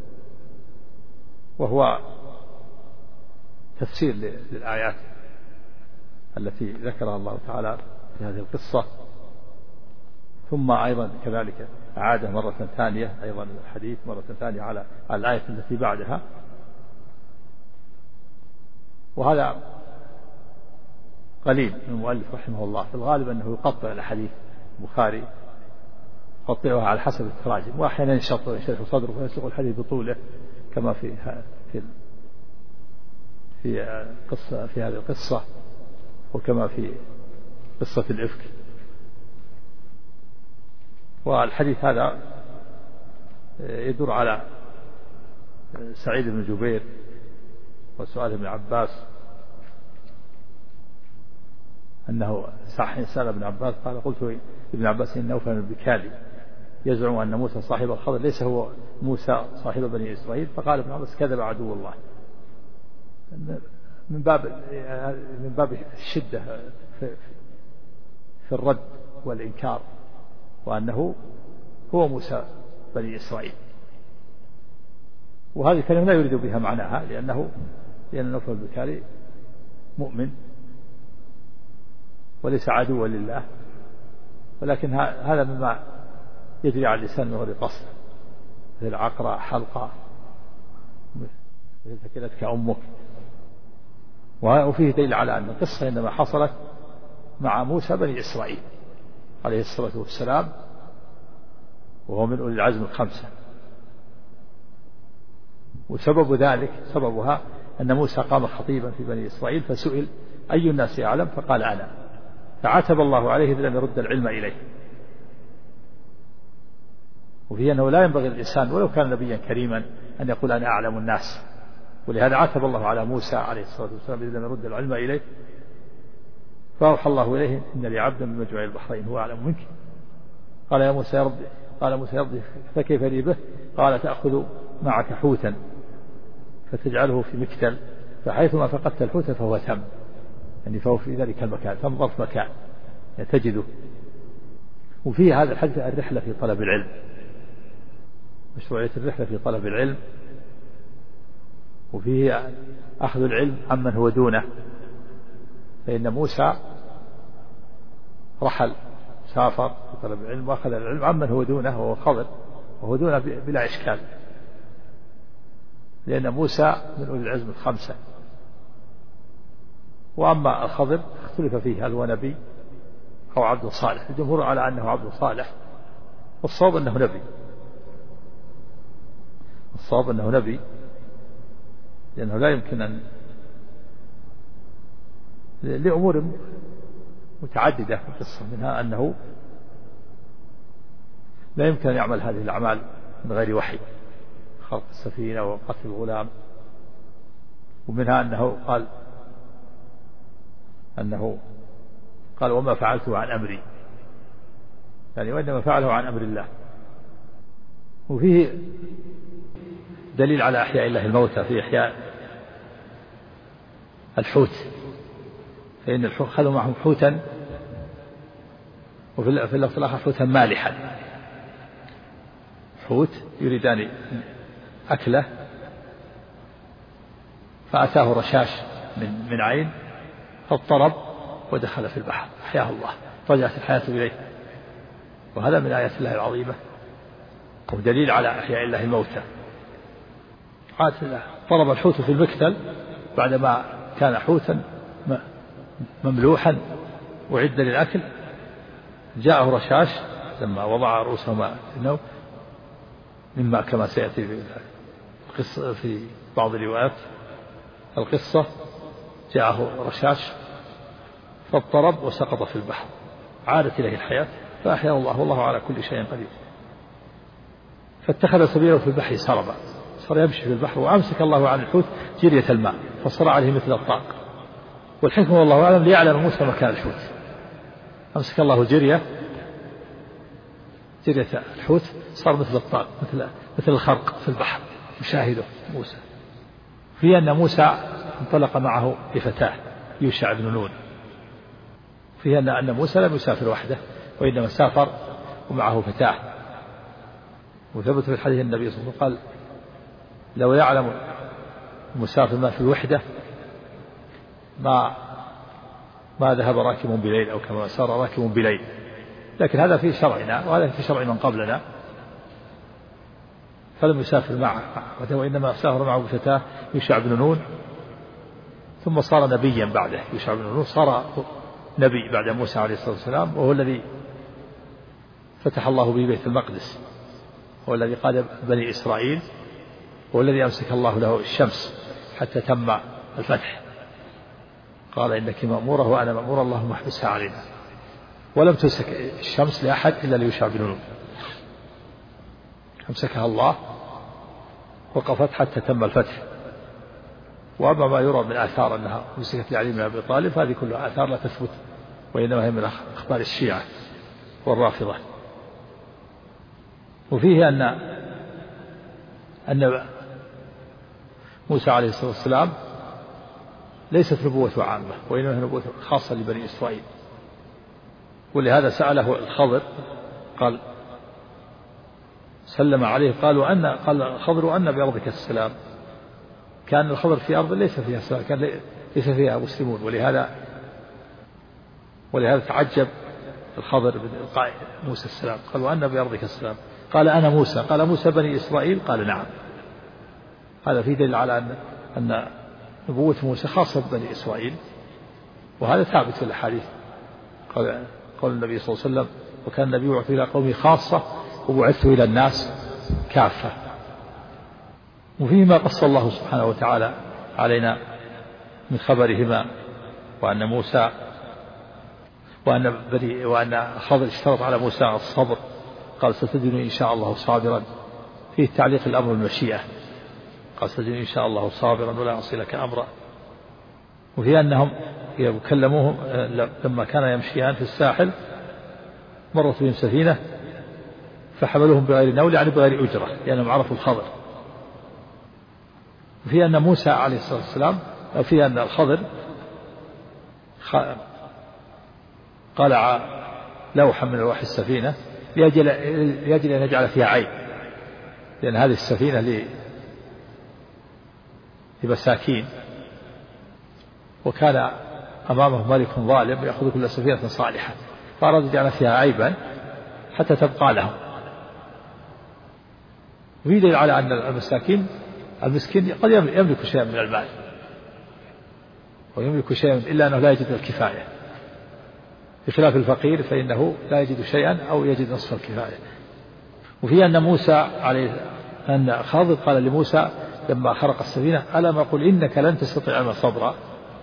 وهو تفسير للآيات التي ذكرها الله تعالى في هذه القصة. ثم أيضا كذلك أعاده مرة ثانية أيضا الحديث مرة ثانية على الآية التي بعدها. وهذا قليل من المؤلف رحمه الله، في الغالب أنه يقطع الحديث البخاري يقطعها على حسب التراجم، وأحيانا ينشرح صدره ويسوق الحديث بطوله كما في هذه القصة، وكما في قصة الإفك. والحديث هذا يدور على سعيد بن جبير وسؤال ابن عباس أنه سأل ابن عباس قال قلت ابن عباس إن نوفل البكالي يزعم أن موسى صاحب الخضر ليس هو موسى صاحب بني إسرائيل، فقال ابن عباس كذب عدو الله، من باب الشدة في الرد والإنكار، وأنه هو موسى بني إسرائيل. وهذه الكلمة لا يريد بها معناها، لأن نوفل البكالي مؤمن وليس عدوا لله، ولكن هذا مما يجري على اللسان من غير قصد، مثل العقرة حلقة مثل ثكلتك أمك. وفيه دليل على أن القصة إنما حصلت مع موسى بني إسرائيل عليه الصلاة والسلام، وهو من أولي العزم الخمسة. وسبب ذلك سببها أن موسى قام خطيبا في بني إسرائيل فسئل أي الناس يعلم فقال أنا، فعتب الله عليه إذ لم يرد العلم إليه. وفيه أنه لا ينبغي للإنسان ولو كان نبيا كريما أن يقول أنا أعلم الناس، ولهذا عتب الله على موسى عليه الصلاة والسلام إذ لم يرد العلم إليه، فأوحى الله إليه إن لي عبدا من مجمع البحرين هو أعلم منك. قال يا موسى يا ربي، قال موسى يا ربي فكيف لي به؟ قال تأخذ معك حوتا فتجعله في مكتل، فحيثما فقدت الحوت فهو تم، يعني فهو في ذلك المكان، تم ظرف مكان تجده. وفيه هذا الحديث الرحلة في طلب العلم، مشروعية الرحلة في طلب العلم، وفيه أخذ العلم عمن هو دونه، فإن موسى رحل سافر في طلب العلم وأخذ العلم عمن هو دونه وهو خضر، وهو دونه بلا إشكال، لأن موسى من أولي العزم الخمسة. وأما الخضر اختلف فيه هل هو نبي أو عبد صالح، الجمهور على أنه عبد صالح، والصواب أنه نبي، الصواب أنه نبي، لأنه لا يمكن أن لأمور متعددة في القصة، منها أنه لا يمكن أن يعمل هذه الأعمال من غير وحي، خلق السفينة وقتل الغلام. ومنها أنه قال وما فعلته عن أمري، يعني وإنما فعله عن أمر الله. وفيه دليل على إحياء الله الموتى في إحياء الحوت، فإن الحوت خذوا معهم حوتا، وفي اللفظ الآخر حوتا مالحا، حوت يريدان أكله، فأتاه رشاش من عين فاضطرب ودخل في البحر، أحياه الله، رجعت الحياة إليه. وهذا من آيات الله العظيمة، ودليل على إحياء الله الموتى. ضرب الحوت في المكتل بعدما كان حوتا مملوحا وعد للأكل، جاءه رشاش لما وضع رؤوسهما في النوم، مما كما سيأتي في بعض روايات القصة، جاءه رشاش فاضطرب وسقط في البحر، عادت إليه الحياة فأحياه الله، والله على كل شيء قدير. فاتخذ سبيله في البحر سربا، صار يمشي في البحر، وأمسك الله عن الحوت جرية الماء فصار عليه مثل الطاق. والحكمة والله أعلم ليعلم موسى مكان الحوت، أمسك الله جرية الحوت، صار مثل الطاق، مثل الخرق في البحر، يشاهده موسى. في أن موسى انطلق معه بفتاة يوشع بن نون. فيه أن موسى لم يسافر وحده وإنما سافر ومعه فتاة. وثبت في الحديث النبي صلى الله عليه وسلم قال لو يعلم المسافر ما في الوحدة ما ذهب راكب بليل أو كما سار راكب بليل. لكن هذا في شرعنا وهذا في شرع من قبلنا، فلم يسافر معه وإنما سافر معه فتاة يوشع بن نون، ثم صار نبيا بعده. يوشع بن نون صار نبي بعد موسى عليه الصلاة والسلام، وهو الذي فتح الله به بيت المقدس، هو الذي قاد بني إسرائيل، هو الذي أمسك الله له الشمس حتى تم الفتح. قال إنك مأمورة وأنا مأمورة اللهم احبسها علينا. ولم تمسك الشمس لأحد إلا ليوشع بن نون، أمسكها الله وقفت حتى تم الفتح. وأما ما يرى من آثار أنها مسكت لعلي بن أبي طالب فهذه كلها آثار لا تثبت، وإنما هي من أخبار الشيعة والرافضة. وفيه أن موسى عليه الصلاة والسلام ليست نبوة عامة، وإنما هي نبوة خاصة لبني إسرائيل. ولهذا سأله الخضر قال سلم عليه قال الخضر أن بأرضك السلام. كان الخضر في أرض ليس فيها سلام، كان ليس فيها مسلمون، ولهذا تعجب الخضر بن موسى السلام. قال وأن بأرضك السلام. قال أنا موسى. قال موسى بني إسرائيل؟ قال نعم. هذا فيه دليل على أن نبوة موسى خاصة ببني إسرائيل، وهذا ثابت في الأحاديث. قال النبي صلى الله عليه وسلم وكان النبي يبعث إلى قومه خاصة وبعثت إلى الناس كافة. وفيه ما قص الله سبحانه وتعالى علينا من خبرهما، وأن موسى وأن خضر اشترط على موسى الصبر. قال ستجدني إن شاء الله صابرا. فيه تعليق الأمر بالمشيئة، قال ستجدني إن شاء الله صابرا ولا أعصي لك أمرا. وفي أنهم يكلموهم لما كان يمشيان في الساحل مرت بهم سفينة فحملوهم بغير نول، يعني بغير أجرة، لأنهم عرفوا الخضر. وفي أن موسى عليه الصلاة والسلام في أن الخضر قلع لوحا من لوح السفينة لأجل أن يجعل فيها عين، لأن هذه السفينة لمساكين، وكان أمامه ملك ظالم يأخذ كل سفينة صالحة، فأراد يجعل فيها عيبا حتى تبقى لهم. ويدل على أن المسكين قد يملك شيئا من المال ويملك شيئا إلا أنه لا يجد الكفاية، بخلاف الفقير فإنه لا يجد شيئا أو يجد نصف الكفاية. وفي أن خاضر قال لموسى لما خرق السفينة ألم أقل إنك لن تستطيع معي صبرا.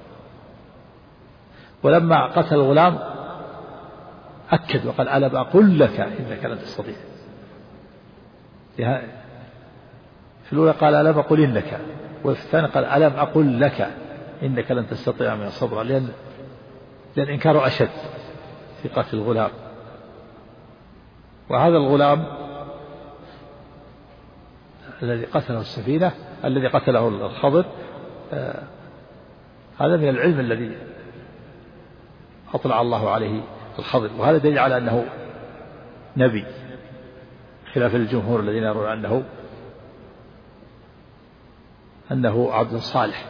ولما قتل الغلام أكد وقال ألم أقل لك إنك لن تستطيع. في الأولى قال ألم أقل إنك، وفي الثانية قال ألم أقل لك إنك لن تستطيع معي صبرا، لأن إنكاره أشد في قتل الغلام. وهذا الغلام الذي قتله السفينة الذي قتله الخضر هذا من العلم الذي أطلع الله عليه الخضر، وهذا دليل على أنه نبي، خلاف الجمهور الذين يرون أنه عبد صالح.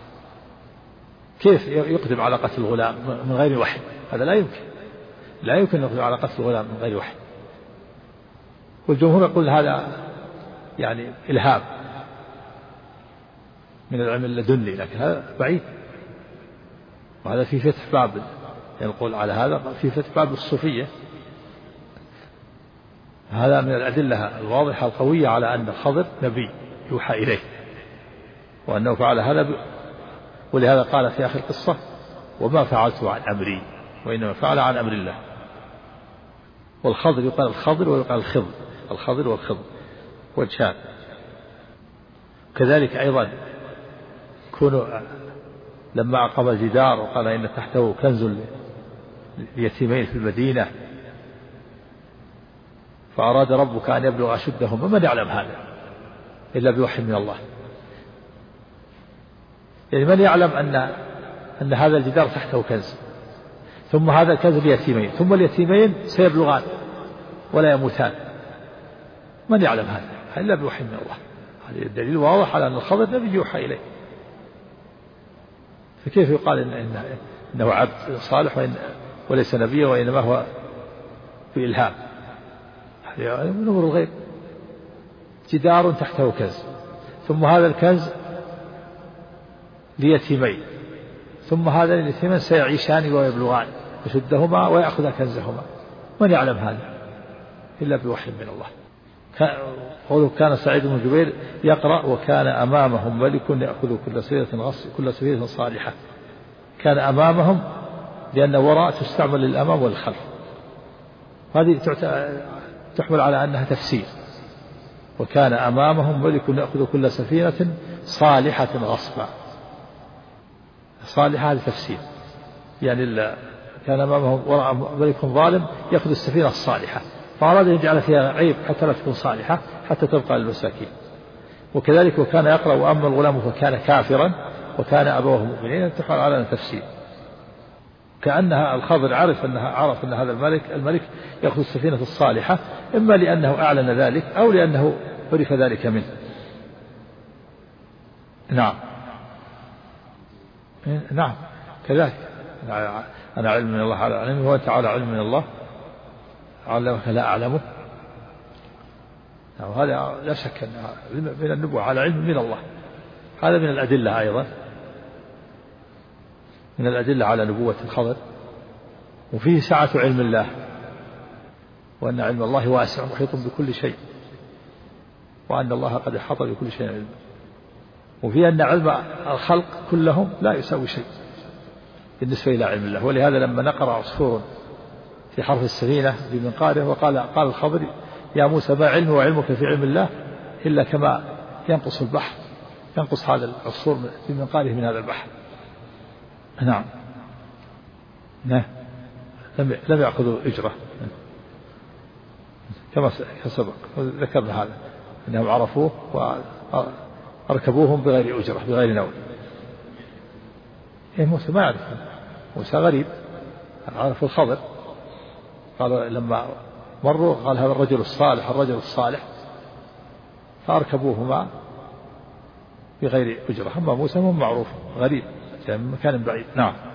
كيف يقدم على قتل الغلام من غير وحي؟ هذا لا يمكن يقدم على قتل الغلام من غير وحي. والجمهور يقول هذا يعني إلهام من العلم اللدني، لكن هذا بعيد. وهذا في فتح باب ينقل على هذا في فتح باب الصوفية. هذا من الأدلة الواضحة القوية على أن الخضر نبي يوحى إليه، وأنه فعل هذا ولهذا قال في آخر القصة وما فعلت عن أمري وإنما فعل عن أمر الله. والخضر يقال الخضر ويقال الخضر، الخضر والخضر وجهان. كذلك أيضا كونوا لما أقام الجدار وقال إن تحته كنز ليتيمين في المدينة فأراد ربك أن يبلغ أشدهم، ومن يعلم هذا إلا بوحي من الله. يعني من يعلم أن هذا الجدار تحته كنز، ثم هذا الكنز اليتيمين، ثم اليتيمين سيبلغان ولا يموتان. من يعلم هذا إلا بوحي من الله. هذا الدليل واضح على أن الخضر نبي يوحى إليه، فكيف يقال إنه عبد صالح وليس نبيا وإنما هو بإلهام؟ هذا من أمور الغيب. جدار تحته كنز، ثم هذا الكنز ليتيمين، ثم هذا اليتيمين سيعيشان ويبلغان يشدهما ويأخذ كنزهما. من يعلم هذا إلا بوحي من الله. قوله كان سعيد بن جبير يقرأ وكان أمامهم ملك يأخذ كل سفينة صالحة. كان أمامهم لأن وراء تستعمل للأمام والخلف، هذه تحمل على أنها تفسير. وكان أمامهم ملك يأخذ كل سفينة صالحة غصبا. صالحة هذا تفسير، يعني كان أمامهم وراء ملك ظالم يأخذ السفينة الصالحة، فأراد أن يجعل فيها عيب حتى لا تكون صالحة حتى تبقى للمساكين. وكذلك وكان يقرأ وأما الغلام فكان كافرا وكان أبوه مؤمنين، تحمل على أن تفسير. كأنها الخضر عرف أن هذا الملك يأخذ السفينة الصالحة، إما لأنه أعلن ذلك أو لأنه عرف ذلك منه. نعم كذلك. أنا علم من الله على علمه وأنت على علم من الله علمك لا أعلمه. وهذا لا شك أن من النبوة على علم من الله. هذا من الأدلة أيضا، من الأدلة على نبوة الخضر. وفيه سعة علم الله، وأن علم الله واسع محيط بكل شيء، وأن الله قد أحاط بكل شيء علما. وفيه أن علم الخلق كلهم لا يساوي شيء بالنسبة إلى علم الله. ولهذا لما نقر عصفور في حرف السفينة بمنقاره وقال الخضر يا موسى ما علمي وعلمك في علم الله إلا كما ينقص البحر، ينقص هذا العصفور بمنقاره من هذا البحر. نعم لم يأخذوا إجرة كما سبق ذكرنا هذا، أنهم عرفوه وأركبوهم بغير أجرة بغير نوم. موسى ما يعرف، موسى غريب، عرف الخضر. قالوا لما مروا قال هذا الرجل الصالح فأركبوهما بغير أجرة. أما موسى هو معروف غريب من مكان بعيد. نعم.